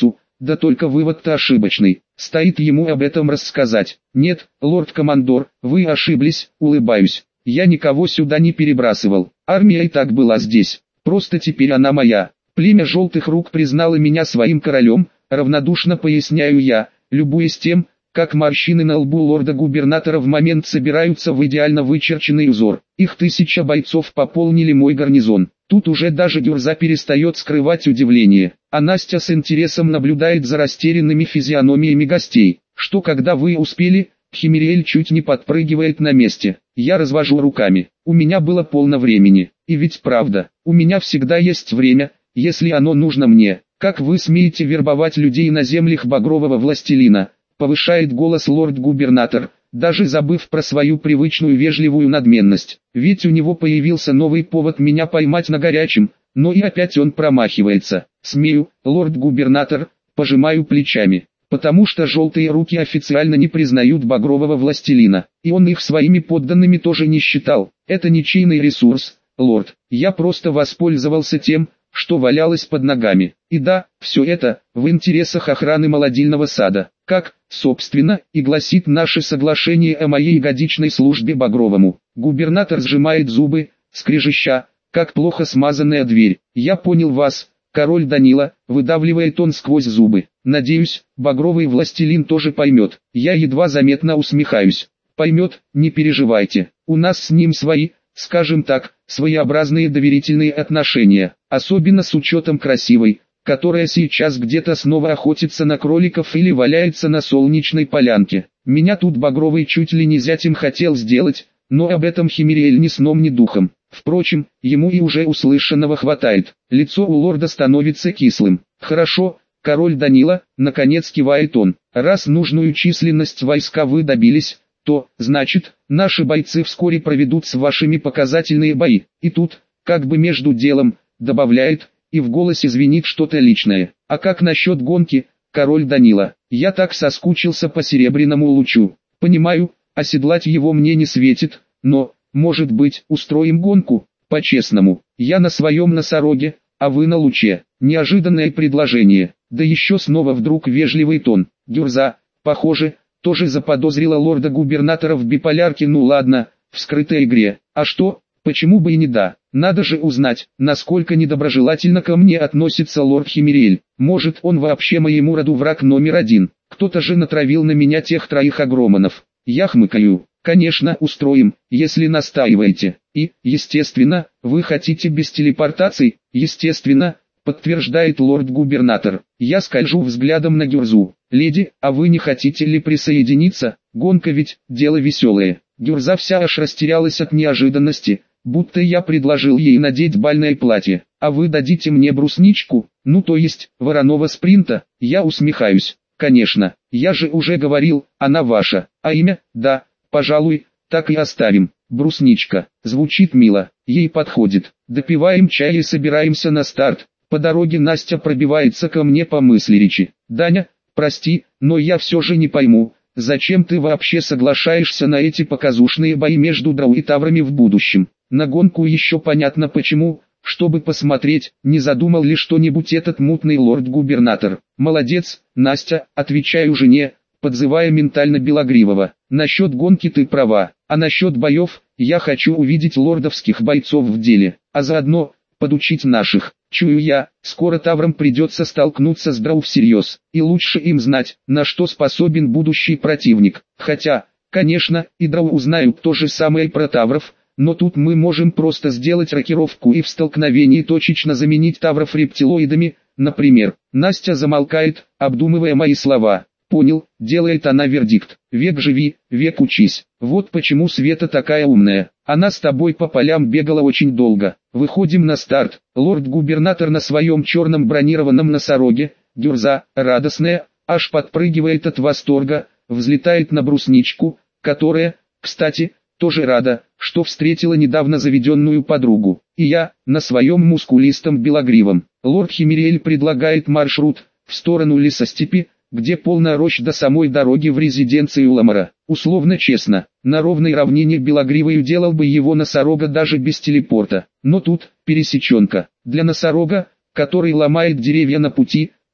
да только вывод-то ошибочный, стоит ему об этом рассказать. Нет, лорд-командор, вы ошиблись, улыбаюсь. Я никого сюда не перебрасывал, армия и так была здесь, просто теперь она моя. Племя Желтых Рук признало меня своим королем, равнодушно поясняю я, любуясь тем, как морщины на лбу лорда-губернатора в момент собираются в идеально вычерченный узор. Их тысяча бойцов пополнили мой гарнизон. Тут уже даже Гюрза перестает скрывать удивление, а Настя с интересом наблюдает за растерянными физиономиями гостей. Что когда вы успели? Химериэль чуть не подпрыгивает на месте. Я развожу руками. У меня было полно времени. И ведь правда, у меня всегда есть время, если оно нужно мне. Как вы смеете вербовать людей на землях Багрового Властелина? Повышает голос лорд-губернатор, даже забыв про свою привычную вежливую надменность. Ведь у него появился новый повод меня поймать на горячем, но и опять он промахивается. Смею, лорд-губернатор, пожимаю плечами, потому что Желтые Руки официально не признают Багрового Властелина, и он их своими подданными тоже не считал. Это ничейный ресурс, лорд, я просто воспользовался тем, что валялось под ногами. И да, все это в интересах охраны молодильного сада, как, собственно, и гласит наше соглашение о моей годичной службе Багровому. Губернатор сжимает зубы, скрежеща, как плохо смазанная дверь. Я понял вас, король Данила, выдавливает он сквозь зубы. Надеюсь, Багровый Властелин тоже поймет. Я едва заметно усмехаюсь. Поймет, не переживайте, у нас с ним свои, скажем так, своеобразные доверительные отношения, особенно с учетом красивой, которая сейчас где-то снова охотится на кроликов или валяется на солнечной полянке. Меня тут Багровый чуть ли не зятем хотел сделать, но об этом Химериэль ни сном ни духом. Впрочем, ему и уже услышанного хватает. Лицо у лорда становится кислым. Хорошо, король Данила, наконец кивает он, раз нужную численность войска вы добились, то, значит, наши бойцы вскоре проведут с вашими показательные бои. И тут, как бы между делом, добавляет, и в голосе звенит что-то личное. А как насчет гонки, король Данила? Я так соскучился по серебряному лучу. Понимаю, оседлать его мне не светит, но, может быть, устроим гонку? По-честному, я на своем носороге, а вы на луче. Неожиданное предложение, да еще снова вдруг вежливый тон. Гюрза, похоже, тоже заподозрила лорда-губернатора в биполярке. Ну ладно, в скрытой игре. А что, почему бы и не да? Надо же узнать, насколько недоброжелательно ко мне относится лорд Химериэль. Может, он вообще моему роду враг номер один. Кто-то же натравил на меня тех троих агроманов. Я хмыкаю. Конечно, устроим, если настаиваете. И, естественно, вы хотите без телепортаций? Естественно, подтверждает лорд-губернатор. Я скольжу взглядом на Гюрзу. Леди, а вы не хотите ли присоединиться? Гонка ведь, дело веселое. Гюрза вся аж растерялась от неожиданности, будто я предложил ей надеть бальное платье. А вы дадите мне брусничку? Ну то есть, вороного спринта? Я усмехаюсь. Конечно, я же уже говорил, она ваша. А имя? Да, пожалуй, так и оставим. Брусничка. Звучит мило, ей подходит. Допиваем чай и собираемся на старт. По дороге Настя пробивается ко мне по мысли речи. Даня, прости, но я все же не пойму, зачем ты вообще соглашаешься на эти показушные бои между драу и таврами в будущем? На гонку еще понятно почему, чтобы посмотреть, не задумал ли что-нибудь этот мутный лорд-губернатор. Молодец, Настя, отвечаю жене, подзывая ментально Белогривого. Насчет гонки ты права, а насчет боев, я хочу увидеть лордовских бойцов в деле, а заодно подучить наших. Чую я, скоро таврам придется столкнуться с драу всерьез, и лучше им знать, на что способен будущий противник. Хотя, конечно, и драу узнают то же самое про тавров, но тут мы можем просто сделать рокировку и в столкновении точечно заменить тавров рептилоидами, например. Настя замолкает, обдумывая мои слова. Понял, делает она вердикт. Век живи, век учись. Вот почему Света такая умная. Она с тобой по полям бегала очень долго. Выходим на старт. Лорд-губернатор на своем черном бронированном носороге, Гюрза, радостная, аж подпрыгивает от восторга, взлетает на брусничку, которая, кстати, тоже рада, что встретила недавно заведенную подругу. И я, на своем мускулистом белогривом. Лорд Химериэль предлагает маршрут в сторону лесостепи, где полная рощ до самой дороги в резиденцию Ламара. Условно честно, на ровной равнине Белогривый уделал бы его носорога даже без телепорта. Но тут, пересеченка. Для носорога, который ломает деревья на пути,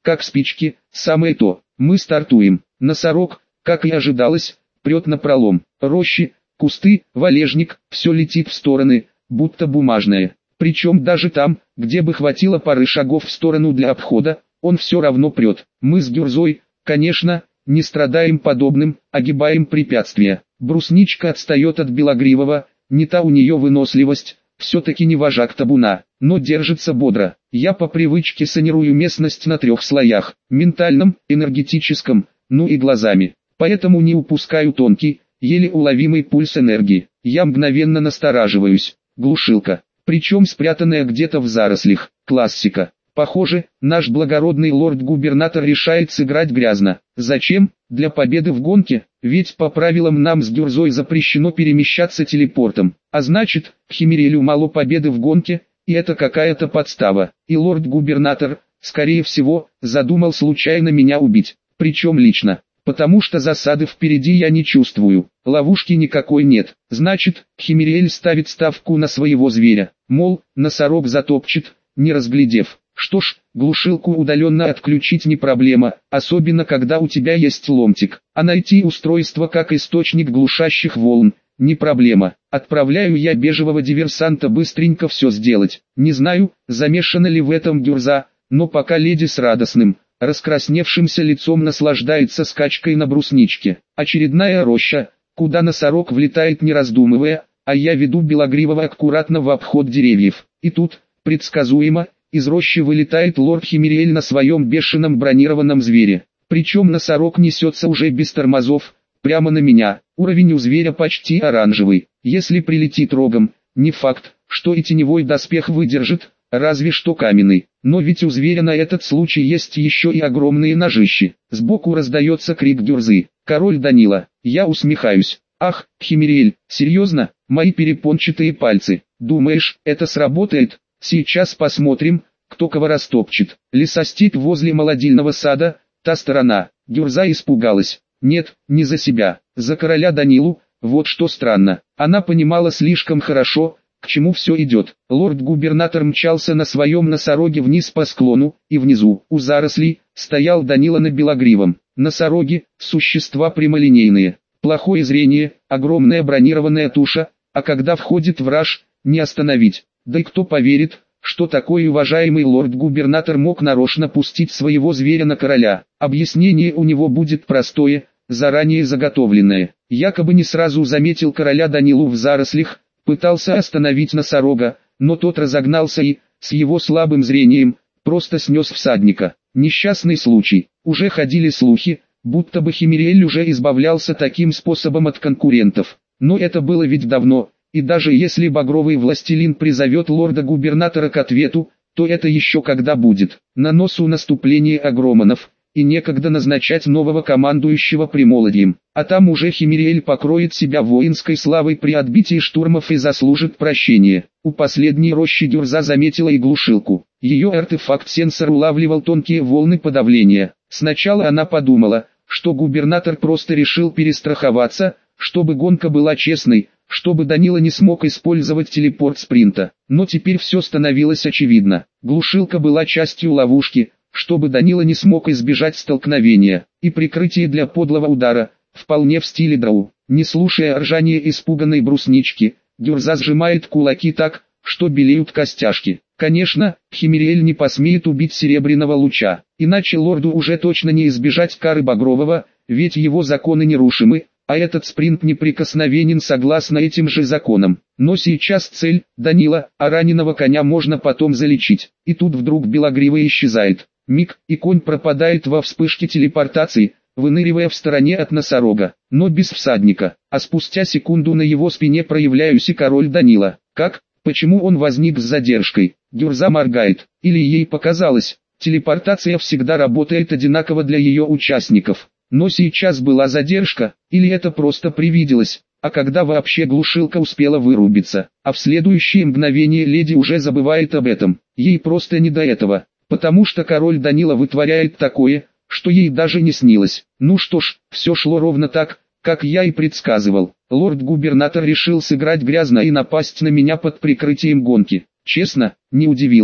как спички, самое то. Мы стартуем. Носорог, как и ожидалось, прет напролом. Рощи, кусты, валежник, все летит в стороны, будто бумажное. Причем даже там, где бы хватило пары шагов в сторону для обхода, он все равно прет. Мы с Гюрзой, конечно, не страдаем подобным, огибаем препятствия. Брусничка отстает от Белогривого, не та у нее выносливость, все-таки не вожак табуна, но держится бодро. Я по привычке санирую местность на трех слоях: ментальном, энергетическом, ну и глазами. Поэтому не упускаю тонкий, еле уловимый пульс энергии. Я мгновенно настораживаюсь. Глушилка, причем спрятанная где-то в зарослях. Классика. Похоже, наш благородный лорд-губернатор решает сыграть грязно. Зачем? Для победы в гонке, ведь по правилам нам с Гюрзой запрещено перемещаться телепортом. А значит, Химерелю мало победы в гонке, и это какая-то подстава. И лорд-губернатор, скорее всего, задумал случайно меня убить. Причем лично. Потому что засады впереди я не чувствую, ловушки никакой нет. Значит, Химерель ставит ставку на своего зверя. Мол, носорог затопчет, не разглядев. Что ж, глушилку удаленно отключить не проблема, особенно когда у тебя есть ломтик. А найти устройство как источник глушащих волн – не проблема. Отправляю я бежевого диверсанта быстренько все сделать. Не знаю, замешана ли в этом Гюрза, но пока леди с радостным, раскрасневшимся лицом наслаждается скачкой на брусничке. Очередная роща, куда носорог влетает не раздумывая, а я веду Белогривого аккуратно в обход деревьев. И тут, предсказуемо, из рощи вылетает лорд Химерель на своем бешеном бронированном звере. Причем носорог несется уже без тормозов, прямо на меня. Уровень у зверя почти оранжевый. Если прилетит рогом, не факт, что и теневой доспех выдержит, разве что каменный. Но ведь у зверя на этот случай есть еще и огромные ножищи. Сбоку раздается крик Гюрзы. «Король Данила!» Я усмехаюсь. «Ах, Химерель, серьезно? Мои перепончатые пальцы. Думаешь, это сработает? Сейчас посмотрим, кто кого растопчет». Лесостепь возле молодильного сада, та сторона. Гюрза испугалась. Нет, не за себя, за короля Данилу. Вот что странно. Она понимала слишком хорошо, к чему все идет. Лорд-губернатор мчался на своем носороге вниз по склону, и внизу, у зарослей, стоял Данила на Белогривом. Носороги – существа прямолинейные. Плохое зрение, огромная бронированная туша, а когда входит враж, не остановить. Да и кто поверит, что такой уважаемый лорд-губернатор мог нарочно пустить своего зверя на короля. Объяснение у него будет простое, заранее заготовленное. Якобы не сразу заметил короля Данилу в зарослях, пытался остановить носорога, но тот разогнался и, с его слабым зрением, просто снес всадника. Несчастный случай. Уже ходили слухи, будто бы Химерель уже избавлялся таким способом от конкурентов. Но это было ведь давно. И даже если багровый властелин призовет лорда-губернатора к ответу, то это еще когда будет. На носу наступление агроманов, и некогда назначать нового командующего Примолодьем. А там уже Химерель покроет себя воинской славой при отбитии штурмов и заслужит прощения. У последней рощи Гюрза заметила и глушилку. Ее артефакт-сенсор улавливал тонкие волны подавления. Сначала она подумала, что губернатор просто решил перестраховаться, чтобы гонка была честной, чтобы Данила не смог использовать телепорт спринта. Но теперь все становилось очевидно. Глушилка была частью ловушки, чтобы Данила не смог избежать столкновения. И прикрытие для подлого удара, вполне в стиле драу. Не слушая ржания испуганной бруснички, Гюрза сжимает кулаки так, что белеют костяшки. Конечно, Химерель не посмеет убить Серебряного Луча, иначе лорду уже точно не избежать кары Багрового, ведь его законы нерушимы, а этот спринт неприкосновенен согласно этим же законам. Но сейчас цель – Данила, а раненого коня можно потом залечить. И тут вдруг Белогривый исчезает. Миг, и конь пропадает во вспышке телепортации, выныривая в стороне от носорога, но без всадника. А спустя секунду на его спине проявляюсь и король Данила. Как? Почему он возник с задержкой? Гюрза моргает. Или ей показалось, телепортация всегда работает одинаково для ее участников. Но сейчас была задержка, или это просто привиделось, а когда вообще глушилка успела вырубиться, а в следующее мгновение леди уже забывает об этом, ей просто не до этого, потому что король Данила вытворяет такое, что ей даже не снилось. Ну что ж, все шло ровно так, как я и предсказывал. Лорд-губернатор решил сыграть грязно и напасть на меня под прикрытием гонки. Честно, не удивился,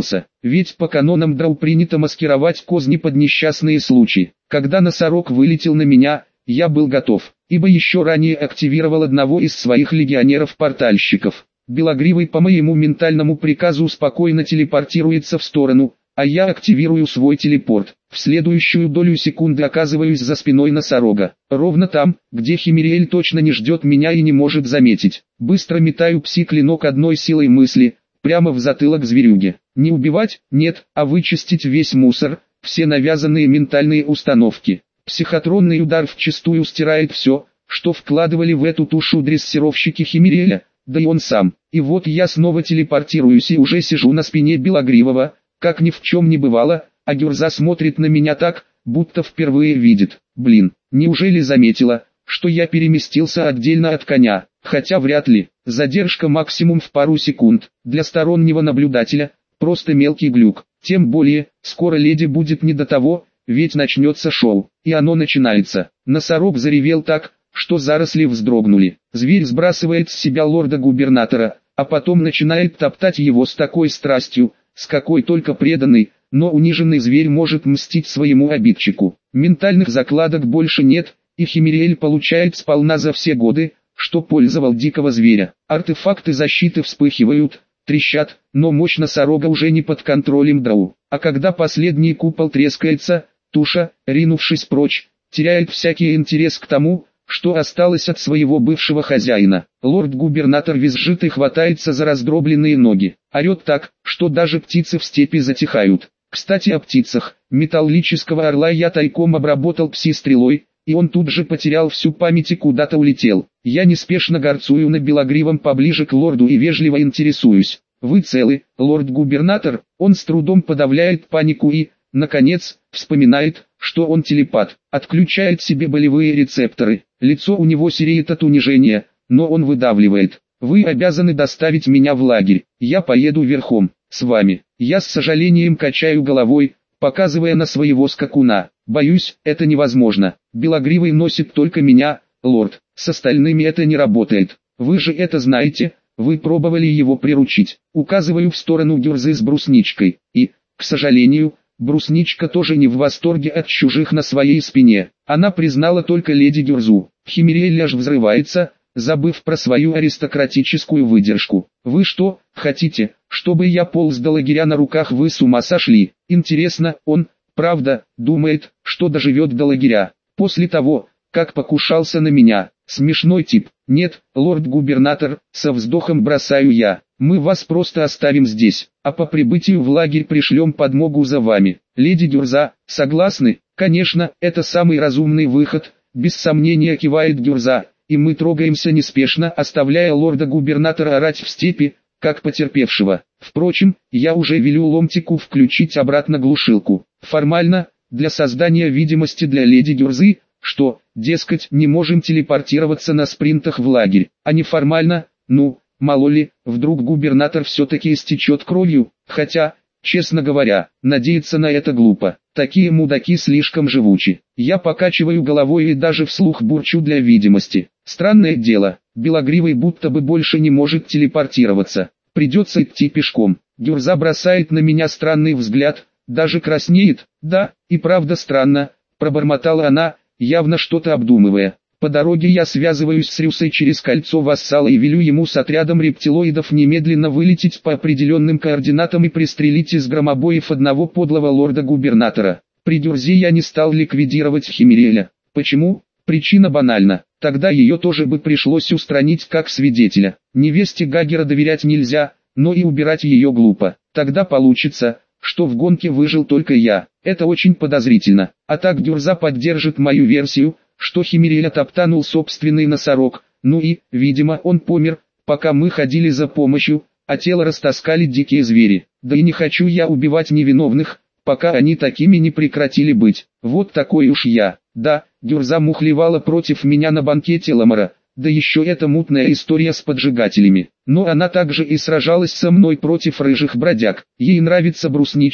ведь по канонам драу принято маскировать козни под несчастные случаи. Когда носорог вылетел на меня, я был готов, ибо еще ранее активировал одного из своих легионеров-портальщиков. Белогривый по моему ментальному приказу спокойно телепортируется в сторону, а я активирую свой телепорт. В следующую долю секунды оказываюсь за спиной носорога, ровно там, где Химериэль точно не ждет меня и не может заметить. Быстро метаю пси-клинок одной силой мысли, прямо в затылок зверюге. Не убивать, нет, а вычистить весь мусор, все навязанные ментальные установки. Психотронный удар вчистую стирает все, что вкладывали в эту тушу дрессировщики Химериэля, да и он сам. И вот я снова телепортируюсь и уже сижу на спине Белогривого, как ни в чем не бывало, а Гюрза смотрит на меня так, будто впервые видит. Блин, неужели заметила, что я переместился отдельно от коня? Хотя вряд ли, задержка максимум в пару секунд, для стороннего наблюдателя, просто мелкий глюк. Тем более, скоро леди будет не до того, ведь начнется шоу, и оно начинается. Носорог заревел так, что заросли вздрогнули. Зверь сбрасывает с себя лорда-губернатора, а потом начинает топтать его с такой страстью, с какой только преданный, но униженный зверь может мстить своему обидчику. Ментальных закладок больше нет, и Химериэль получает сполна за все годы, что пользовал дикого зверя. Артефакты защиты вспыхивают, трещат, но мощь носорога уже не под контролем драу. А когда последний купол трескается, туша, ринувшись прочь, теряет всякий интерес к тому, что осталось от своего бывшего хозяина. Лорд-губернатор визжит и хватается за раздробленные ноги. Орет так, что даже птицы в степи затихают. Кстати, о птицах. Металлического орла я тайком обработал пси-стрелой, и он тут же потерял всю память и куда-то улетел. Я неспешно горцую на Белогривом поближе к лорду и вежливо интересуюсь. Вы целы, лорд-губернатор? Он с трудом подавляет панику и, наконец, вспоминает, что он телепат. Отключает себе болевые рецепторы. Лицо у него сереет от унижения, но он выдавливает. Вы обязаны доставить меня в лагерь. Я поеду верхом, с вами. Я с сожалением качаю головой, показывая на своего скакуна. Боюсь, это невозможно. Белогривый носит только меня, лорд. С остальными это не работает. Вы же это знаете, вы пробовали его приручить. Указываю в сторону Гюрзы с брусничкой. И, к сожалению, брусничка тоже не в восторге от чужих на своей спине. Она признала только леди Гюрзу. Химериэль аж взрывается, забыв про свою аристократическую выдержку. Вы что, хотите, чтобы я полз до лагеря на руках? Вы с ума сошли? Интересно, он, правда, думает, что доживет до лагеря, после того, как покушался на меня? Смешной тип. Нет, лорд-губернатор, со вздохом бросаю я. Мы вас просто оставим здесь, а по прибытию в лагерь пришлем подмогу за вами. Леди Гюрза, согласны? Конечно, это самый разумный выход, без сомнения кивает Гюрза, и мы трогаемся неспешно, оставляя лорда-губернатора орать в степи, как потерпевшего. Впрочем, я уже велю Ломтику включить обратно глушилку. Формально, для создания видимости для леди Гюрзы, что, дескать, не можем телепортироваться на спринтах в лагерь, а неформально, ну, мало ли, вдруг губернатор все-таки истечет кровью, хотя, честно говоря, надеяться на это глупо, такие мудаки слишком живучи. Я покачиваю головой и даже вслух бурчу для видимости. Странное дело, Белогривый будто бы больше не может телепортироваться, придется идти пешком. Гюрза бросает на меня странный взгляд, даже краснеет. Да, и правда странно, пробормотала она, явно что-то обдумывая. По дороге я связываюсь с Рюсой через кольцо вассала и велю ему с отрядом рептилоидов немедленно вылететь по определенным координатам и пристрелить из громобоев одного подлого лорда-губернатора. При Гюрзе я не стал ликвидировать Химериэля. Почему? Причина банальна. Тогда ее тоже бы пришлось устранить как свидетеля. Невесте Гагера доверять нельзя, но и убирать ее глупо. Тогда получится, что в гонке выжил только я. Это очень подозрительно. А так Гюрза поддержит мою версию, что Химериэля топтанул собственный носорог, ну и, видимо, он помер, пока мы ходили за помощью, а тело растаскали дикие звери. Да и не хочу я убивать невиновных, пока они такими не прекратили быть. Вот такой уж я. Да, Гюрза мухлевала против меня на банкете Ламара, да еще эта мутная история с поджигателями. Но она также и сражалась со мной против рыжих бродяг. Ей нравится брусничка,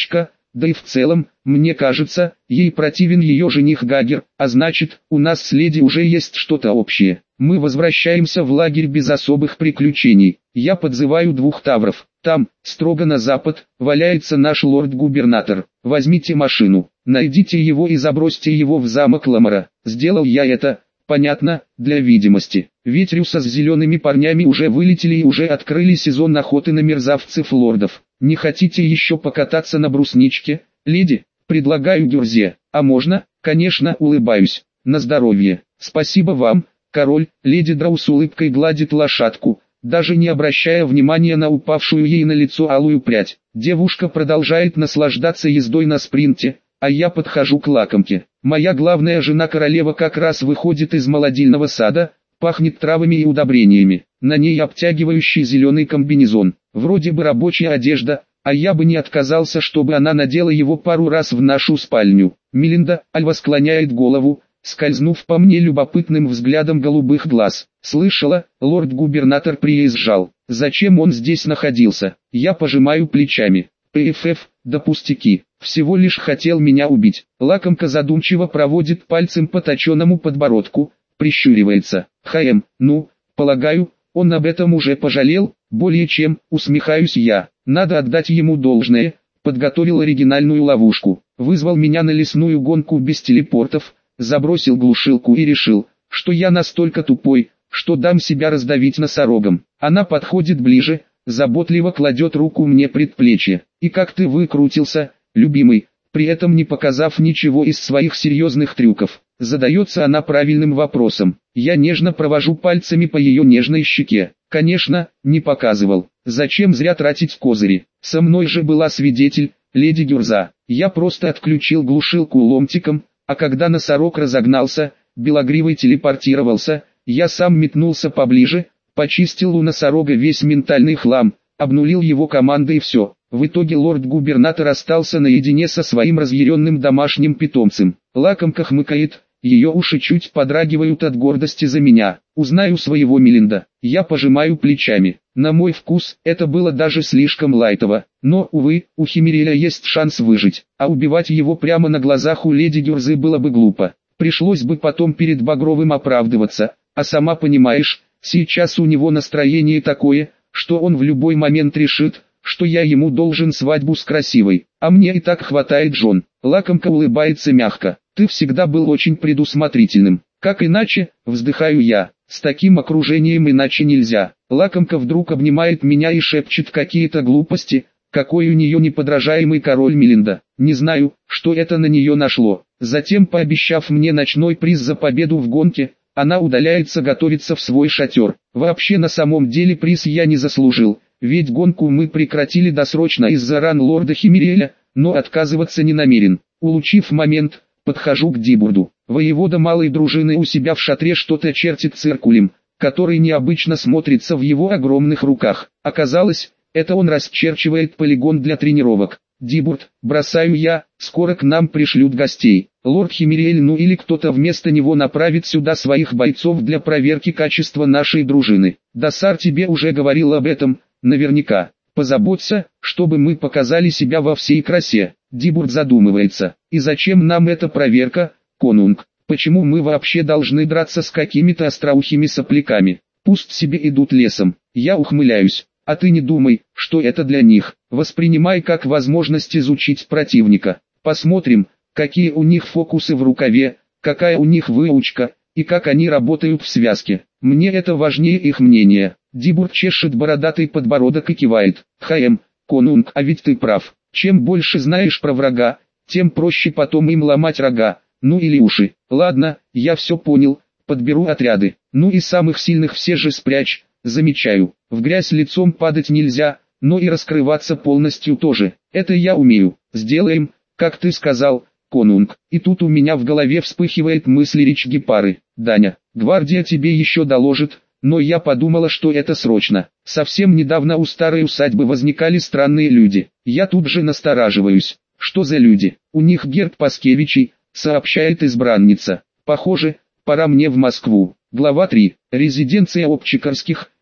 да и в целом, мне кажется, ей противен ее жених Гагер, а значит, у нас с леди уже есть что-то общее. Мы возвращаемся в лагерь без особых приключений. Я подзываю двух тавров. Там, строго на запад, валяется наш лорд-губернатор. Возьмите машину, найдите его и забросьте его в замок Ламара. Сделал я это, понятно, для видимости. Ветрюса с зелеными парнями уже вылетели и уже открыли сезон охоты на мерзавцев-лордов. Не хотите еще покататься на брусничке, леди? Предлагаю Гюрзе. А можно? Конечно, улыбаюсь. На здоровье. Спасибо вам, король. Леди Драу с улыбкой гладит лошадку, даже не обращая внимания на упавшую ей на лицо алую прядь. Девушка продолжает наслаждаться ездой на спринте, а я подхожу к лакомке. Моя главная жена королева как раз выходит из молодильного сада, пахнет травами и удобрениями. На ней обтягивающий зеленый комбинезон, вроде бы рабочая одежда, а я бы не отказался, чтобы она надела его пару раз в нашу спальню. Мелинда Альва склоняет голову, скользнув по мне любопытным взглядом голубых глаз. Слышала, лорд-губернатор приезжал. Зачем он здесь находился? Я пожимаю плечами. ПФФ, да пустяки. Всего лишь хотел меня убить. Лакомка задумчиво проводит пальцем по точенному подбородку, прищуривается. Хаем, ну, полагаю, он об этом уже пожалел, более чем, усмехаюсь я. Надо отдать ему должное, подготовил оригинальную ловушку. Вызвал меня на лесную гонку без телепортов, забросил глушилку и решил, что я настолько тупой, что дам себя раздавить носорогом. Она подходит ближе, заботливо кладет руку мне предплечье. И как ты выкрутился, любимый, при этом не показав ничего из своих серьезных трюков. Задается она правильным вопросом. Я нежно провожу пальцами по ее нежной щеке. Конечно, не показывал. Зачем зря тратить козыри? Со мной же была свидетель, леди Гюрза. Я просто отключил глушилку ломтиком, а когда носорог разогнался, белогривый телепортировался, я сам метнулся поближе, почистил у носорога весь ментальный хлам, обнулил его командой и все. В итоге лорд-губернатор остался наедине со своим разъяренным домашним питомцем. Лакомка хмыкает, ее уши чуть подрагивают от гордости за меня. Узнаю своего Мелинда. Я пожимаю плечами. На мой вкус, это было даже слишком лайтово. Но, увы, у Химереля есть шанс выжить. А убивать его прямо на глазах у леди Гюрзы было бы глупо. Пришлось бы потом перед Багровым оправдываться. А сама понимаешь, сейчас у него настроение такое, что он в любой момент решит, что я ему должен свадьбу с красивой. А мне и так хватает жен. Лакомка улыбается мягко. Ты всегда был очень предусмотрительным. Как иначе, вздыхаю я. С таким окружением иначе нельзя. Лакомка вдруг обнимает меня и шепчет какие-то глупости, какой у нее неподражаемый король Мелинда. Не знаю, что это на нее нашло. Затем, пообещав мне ночной приз за победу в гонке, она удаляется готовиться в свой шатер. Вообще на самом деле приз я не заслужил, ведь гонку мы прекратили досрочно из-за ран лорда Химереля, но отказываться не намерен. Улучив момент, подхожу к Дибурду. Воевода малой дружины у себя в шатре что-то чертит циркулем, который необычно смотрится в его огромных руках. Оказалось, это он расчерчивает полигон для тренировок. Дибурд, бросаю я, скоро к нам пришлют гостей. Лорд Химериэль, ну или кто-то вместо него направит сюда своих бойцов для проверки качества нашей дружины. Досар тебе уже говорил об этом, наверняка. Позаботься, чтобы мы показали себя во всей красе. Дибурд задумывается. И зачем нам эта проверка, конунг? Почему мы вообще должны драться с какими-то остроухими сопляками? Пусть себе идут лесом. Я ухмыляюсь. А ты не думай, что это для них. Воспринимай как возможность изучить противника. Посмотрим, какие у них фокусы в рукаве, какая у них выучка, и как они работают в связке. Мне это важнее их мнения. Дибурд чешет бородатый подбородок и кивает. Хаем, конунг, а ведь ты прав. Чем больше знаешь про врага, тем проще потом им ломать рога, ну или уши. Ладно, я все понял, подберу отряды. Ну и самых сильных все же спрячь. Замечаю, в грязь лицом падать нельзя, но и раскрываться полностью тоже. Это я умею. Сделаем, как ты сказал, конунг. И тут у меня в голове вспыхивает мысль речь Гепары. Даня, гвардия тебе еще доложит, но я подумала, что это срочно. Совсем недавно у старой усадьбы возникали странные люди. Я тут же настораживаюсь. Что за люди? У них герб Паскевичей, сообщает избранница. Похоже, пора мне в Москву. Глава три. Резиденция Обчикарских.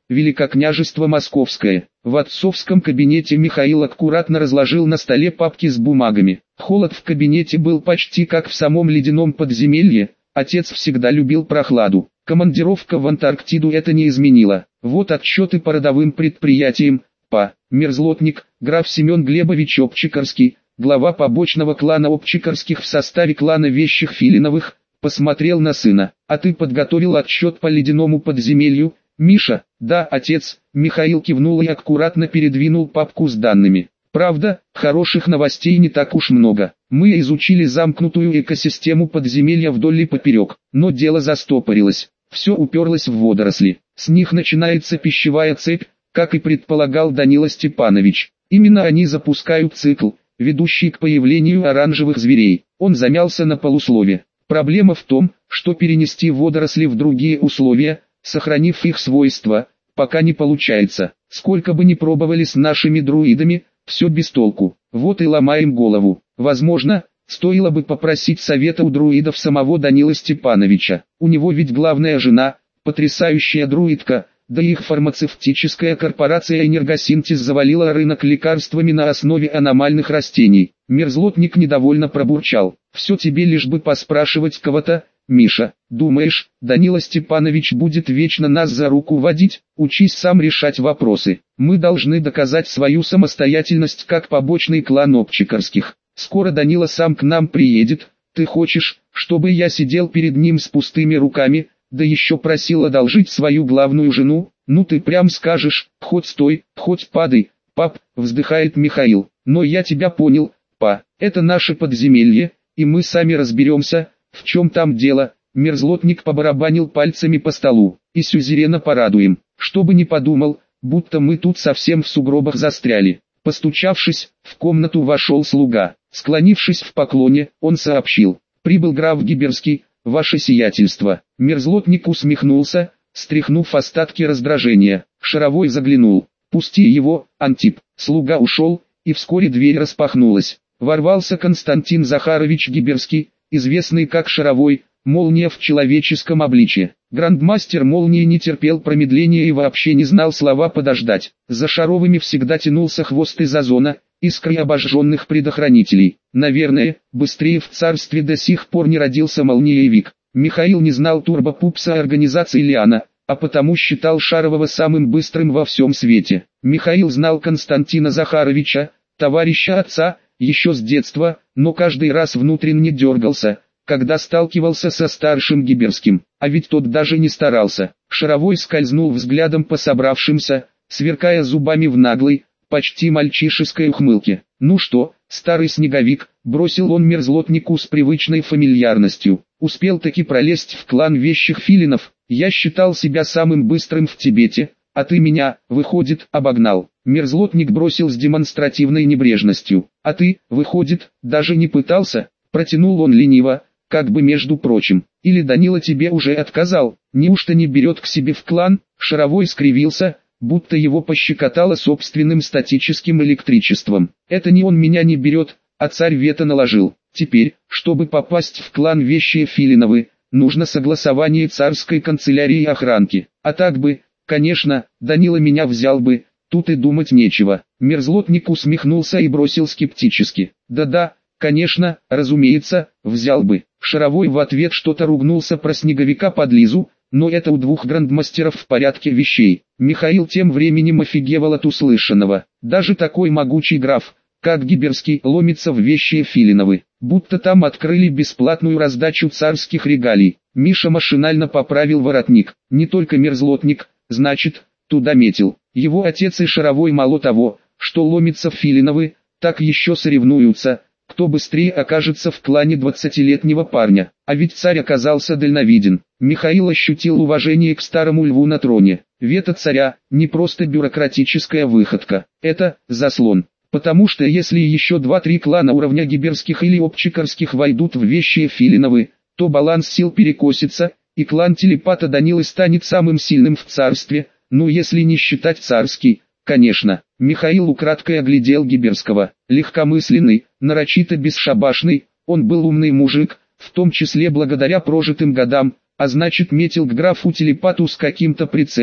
Великокняжество Московское. В отцовском кабинете Михаил аккуратно разложил на столе папки с бумагами. Холод в кабинете был почти как в самом ледяном подземелье, отец всегда любил прохладу. Командировка в Антарктиду это не изменила. Вот отчеты по родовым предприятиям. Па. Мерзлотник, граф Семен Глебович Обчикарский, глава побочного клана Обчикарских в составе клана Вещих Филиновых, посмотрел на сына. А ты подготовил отчет по ледяному подземелью, Миша? Да, отец. Михаил кивнул и аккуратно передвинул папку с данными. Правда, хороших новостей не так уж много. Мы изучили замкнутую экосистему подземелья вдоль и поперек, но дело застопорилось. Все уперлось в водоросли. С них начинается пищевая цепь, как и предполагал Данила Степанович. Именно они запускают цикл, ведущий к появлению оранжевых зверей. Он замялся на полуслове. Проблема в том, что перенести водоросли в другие условия, сохранив их свойства, пока не получается. Сколько бы ни пробовали с нашими друидами, все без толку. Вот и ломаем голову. Возможно, стоило бы попросить совета у друидов самого Данила Степановича. У него ведь главная жена, потрясающая друидка, да и их фармацевтическая корпорация «Энергосинтез» завалила рынок лекарствами на основе аномальных растений. Мерзлотник недовольно пробурчал. «Все тебе лишь бы поспрашивать кого-то, Миша. Думаешь, Данила Степанович будет вечно нас за руку водить? Учись сам решать вопросы. Мы должны доказать свою самостоятельность как побочный клан Обчикарских. Скоро Данила сам к нам приедет. Ты хочешь, чтобы я сидел перед ним с пустыми руками, да еще просил одолжить свою главную жену? Ну ты прям скажешь, хоть стой, хоть падай, пап», вздыхает Михаил. «Но я тебя понял, па, это наше подземелье, и мы сами разберемся, в чем там дело». Мерзлотник побарабанил пальцами по столу. «И сюзерена порадуем, чтобы не подумал, будто мы тут совсем в сугробах застряли». Постучавшись, в комнату вошел слуга. Склонившись в поклоне, он сообщил: «Прибыл граф Гиберский, ваше сиятельство». Мерзлотник усмехнулся, стряхнув остатки раздражения. Шаровой заглянул. «Пусти его, Антип». Слуга ушел, и вскоре дверь распахнулась. Ворвался Константин Захарович Гиберский, известный как Шаровой, молния в человеческом обличье. Грандмастер молнии не терпел промедления и вообще не знал слова подождать. За Шаровыми всегда тянулся хвост из озона, искры обожженных предохранителей. Наверное, быстрее в царстве до сих пор не родился молниевик. Михаил не знал турбопупса организации Лиана, а потому считал Шарового самым быстрым во всем свете. Михаил знал Константина Захаровича, товарища отца, еще с детства, но каждый раз внутренне дергался, когда сталкивался со старшим Гиберским, а ведь тот даже не старался. Шаровой скользнул взглядом по собравшимся, сверкая зубами в наглой, почти мальчишеской ухмылке. «Ну что, старый снеговик», — бросил он мерзлотнику с привычной фамильярностью, — «успел таки пролезть в клан Вещих Филинов. Я считал себя самым быстрым в Тибете, а ты меня, выходит, обогнал». Мерзлотник бросил с демонстративной небрежностью. «А ты, выходит, даже не пытался?» — протянул он лениво, как бы между прочим. «Или Данила тебе уже отказал? Неужто не берет к себе в клан?» Шаровой скривился, будто его пощекотало собственным статическим электричеством. «Это не он меня не берет, а царь вето наложил. Теперь, чтобы попасть в клан Вещие Филиновы, нужно согласование царской канцелярии и охранки. А так бы, конечно, Данила меня взял бы, тут и думать нечего». Мерзлотник усмехнулся и бросил скептически: «Да-да, конечно, разумеется, взял бы». Шаровой в ответ что-то ругнулся про снеговика под Лизу, но это у двух грандмастеров в порядке вещей. Михаил тем временем офигевал от услышанного. Даже такой могучий граф, как Гиберский, ломится в Вещие Филиновы, будто там открыли бесплатную раздачу царских регалий. Миша машинально поправил воротник. Не только мерзлотник, значит, туда метил. Его отец и Шаровой мало того, что ломится в Филиновы, так еще соревнуются, кто быстрее окажется в клане двадцатилетнего парня. А ведь царь оказался дальновиден. Михаил ощутил уважение к старому льву на троне. Вето царя – не просто бюрократическая выходка, это заслон. Потому что если еще два-три клана уровня Гиберских или Обчикарских войдут в Вещие Филиновы, то баланс сил перекосится, и клан телепата Данилы станет самым сильным в царстве, ну если не считать царский, конечно. Михаил украдкой оглядел Гиберского. Легкомысленный, нарочито бесшабашный, он был умный мужик, в том числе благодаря прожитым годам, а значит метил к графу телепату с каким-то прицелом.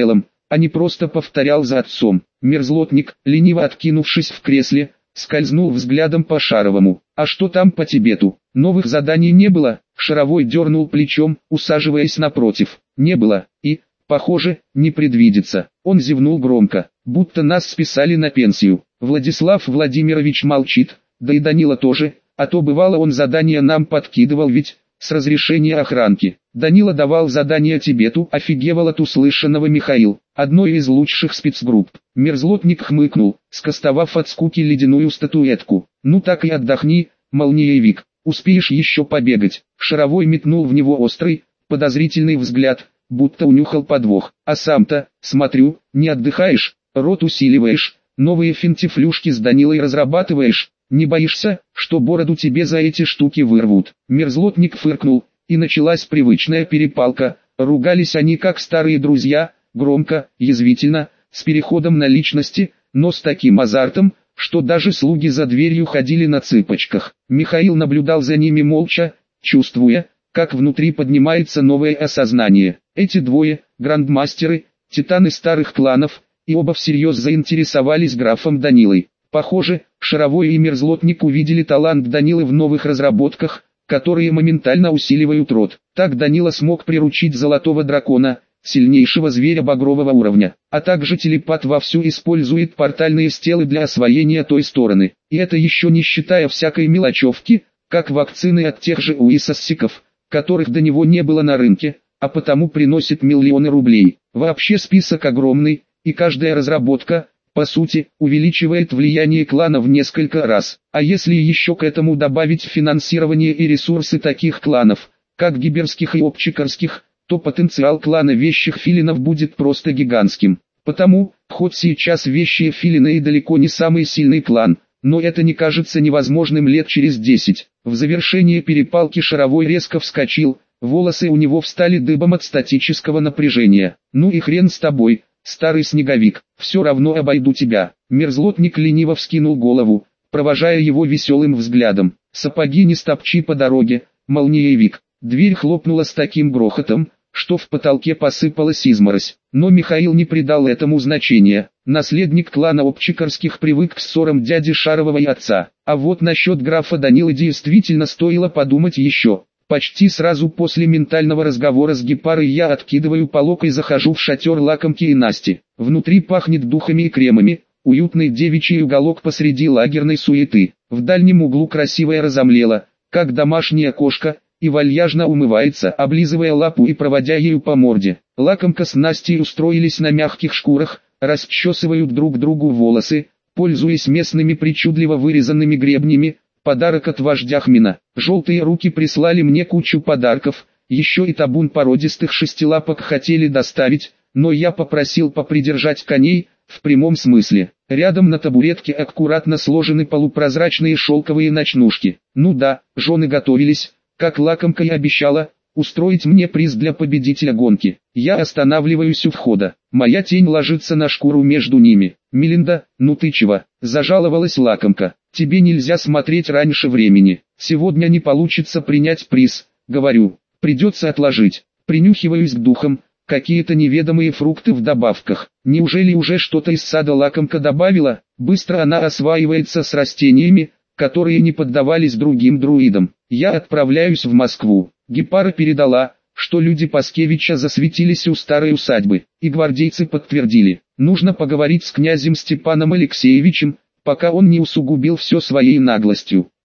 а не просто повторял за отцом. Мерзлотник, лениво откинувшись в кресле, скользнул взглядом по Шаровому. «А что там по Тибету? Новых заданий не было?» Шаровой дернул плечом, усаживаясь напротив. «Не было, и, похоже, не предвидится». Он зевнул громко, будто нас списали на пенсию. Владислав Владимирович молчит, да и Данила тоже, а то бывало он задания нам подкидывал ведь, с разрешения охранки. Данила давал задания Тибету, офигевал от услышанного Михаил, одной из лучших спецгрупп. Мерзлотник хмыкнул, скостовав от скуки ледяную статуэтку. «Ну так и отдохни, молниевик, успеешь еще побегать». Шаровой метнул в него острый, подозрительный взгляд, будто унюхал подвох. «А сам-то, смотрю, не отдыхаешь, рот усиливаешь, новые финтифлюшки с Данилой разрабатываешь. Не боишься, что бороду тебе за эти штуки вырвут?» Мерзлотник фыркнул, и началась привычная перепалка. Ругались они как старые друзья, громко, язвительно, с переходом на личности, но с таким азартом, что даже слуги за дверью ходили на цыпочках. Михаил наблюдал за ними молча, чувствуя, как внутри поднимается новое осознание. Эти двое, грандмастеры, титаны старых кланов, и оба всерьез заинтересовались графом Данилой. Похоже, Шаровой и Мерзлотник увидели талант Данилы в новых разработках, которые моментально усиливают род. Так Данила смог приручить золотого дракона, сильнейшего зверя багрового уровня, а также телепат вовсю использует портальные стелы для освоения той стороны. И это еще не считая всякой мелочевки, как вакцины от тех же уисассиков, которых до него не было на рынке, а потому приносит миллионы рублей. Вообще список огромный, и каждая разработка, по сути, увеличивает влияние клана в несколько раз. А если еще к этому добавить финансирование и ресурсы таких кланов, как гиберских и обчикарских, то потенциал клана вещих филинов будет просто гигантским. Потому, хоть сейчас вещие филины и далеко не самый сильный клан, но это не кажется невозможным лет через десять. В завершение перепалки Шаровой резко вскочил, волосы у него встали дыбом от статического напряжения. «Ну и хрен с тобой, старый снеговик, все равно обойду тебя». Мерзлотник лениво вскинул голову, провожая его веселым взглядом. «Сапоги не стопчи по дороге, молниевик». Дверь хлопнула с таким грохотом, что в потолке посыпалась изморозь. Но Михаил не придал этому значения. Наследник клана Обчикарских привык к ссорам дяди Шарового и отца. А вот насчет графа Данилы действительно стоило подумать еще. Почти сразу после ментального разговора с Гепарой я откидываю полог и захожу в шатер лакомки и Насти. Внутри пахнет духами и кремами, уютный девичий уголок посреди лагерной суеты. В дальнем углу красивая разомлела, как домашняя кошка, и вальяжно умывается, облизывая лапу и проводя ею по морде. Лакомка с Настей устроились на мягких шкурах, расчесывают друг другу волосы, пользуясь местными причудливо вырезанными гребнями. Подарок от вождя Хмина. Желтые руки прислали мне кучу подарков, еще и табун породистых шестилапок хотели доставить, но я попросил попридержать коней, в прямом смысле. Рядом на табуретке аккуратно сложены полупрозрачные шелковые ночнушки. Ну да, жены готовились, как лакомка и обещала, устроить мне приз для победителя гонки. Я останавливаюсь у входа. Моя тень ложится на шкуру между ними. «Мелинда, ну ты чего?» – зажаловалась лакомка. «Тебе нельзя смотреть раньше времени. Сегодня не получится принять приз», — говорю. «Придется отложить». Принюхиваюсь к духам, какие-то неведомые фрукты в добавках. Неужели уже что-то из сада лакомка добавила? Быстро она осваивается с растениями, которые не поддавались другим друидам. Я отправляюсь в Москву. Гепара передала, что люди Паскевича засветились у старой усадьбы, и гвардейцы подтвердили. Нужно поговорить с князем Степаном Алексеевичем, пока он не усугубил все своей наглостью.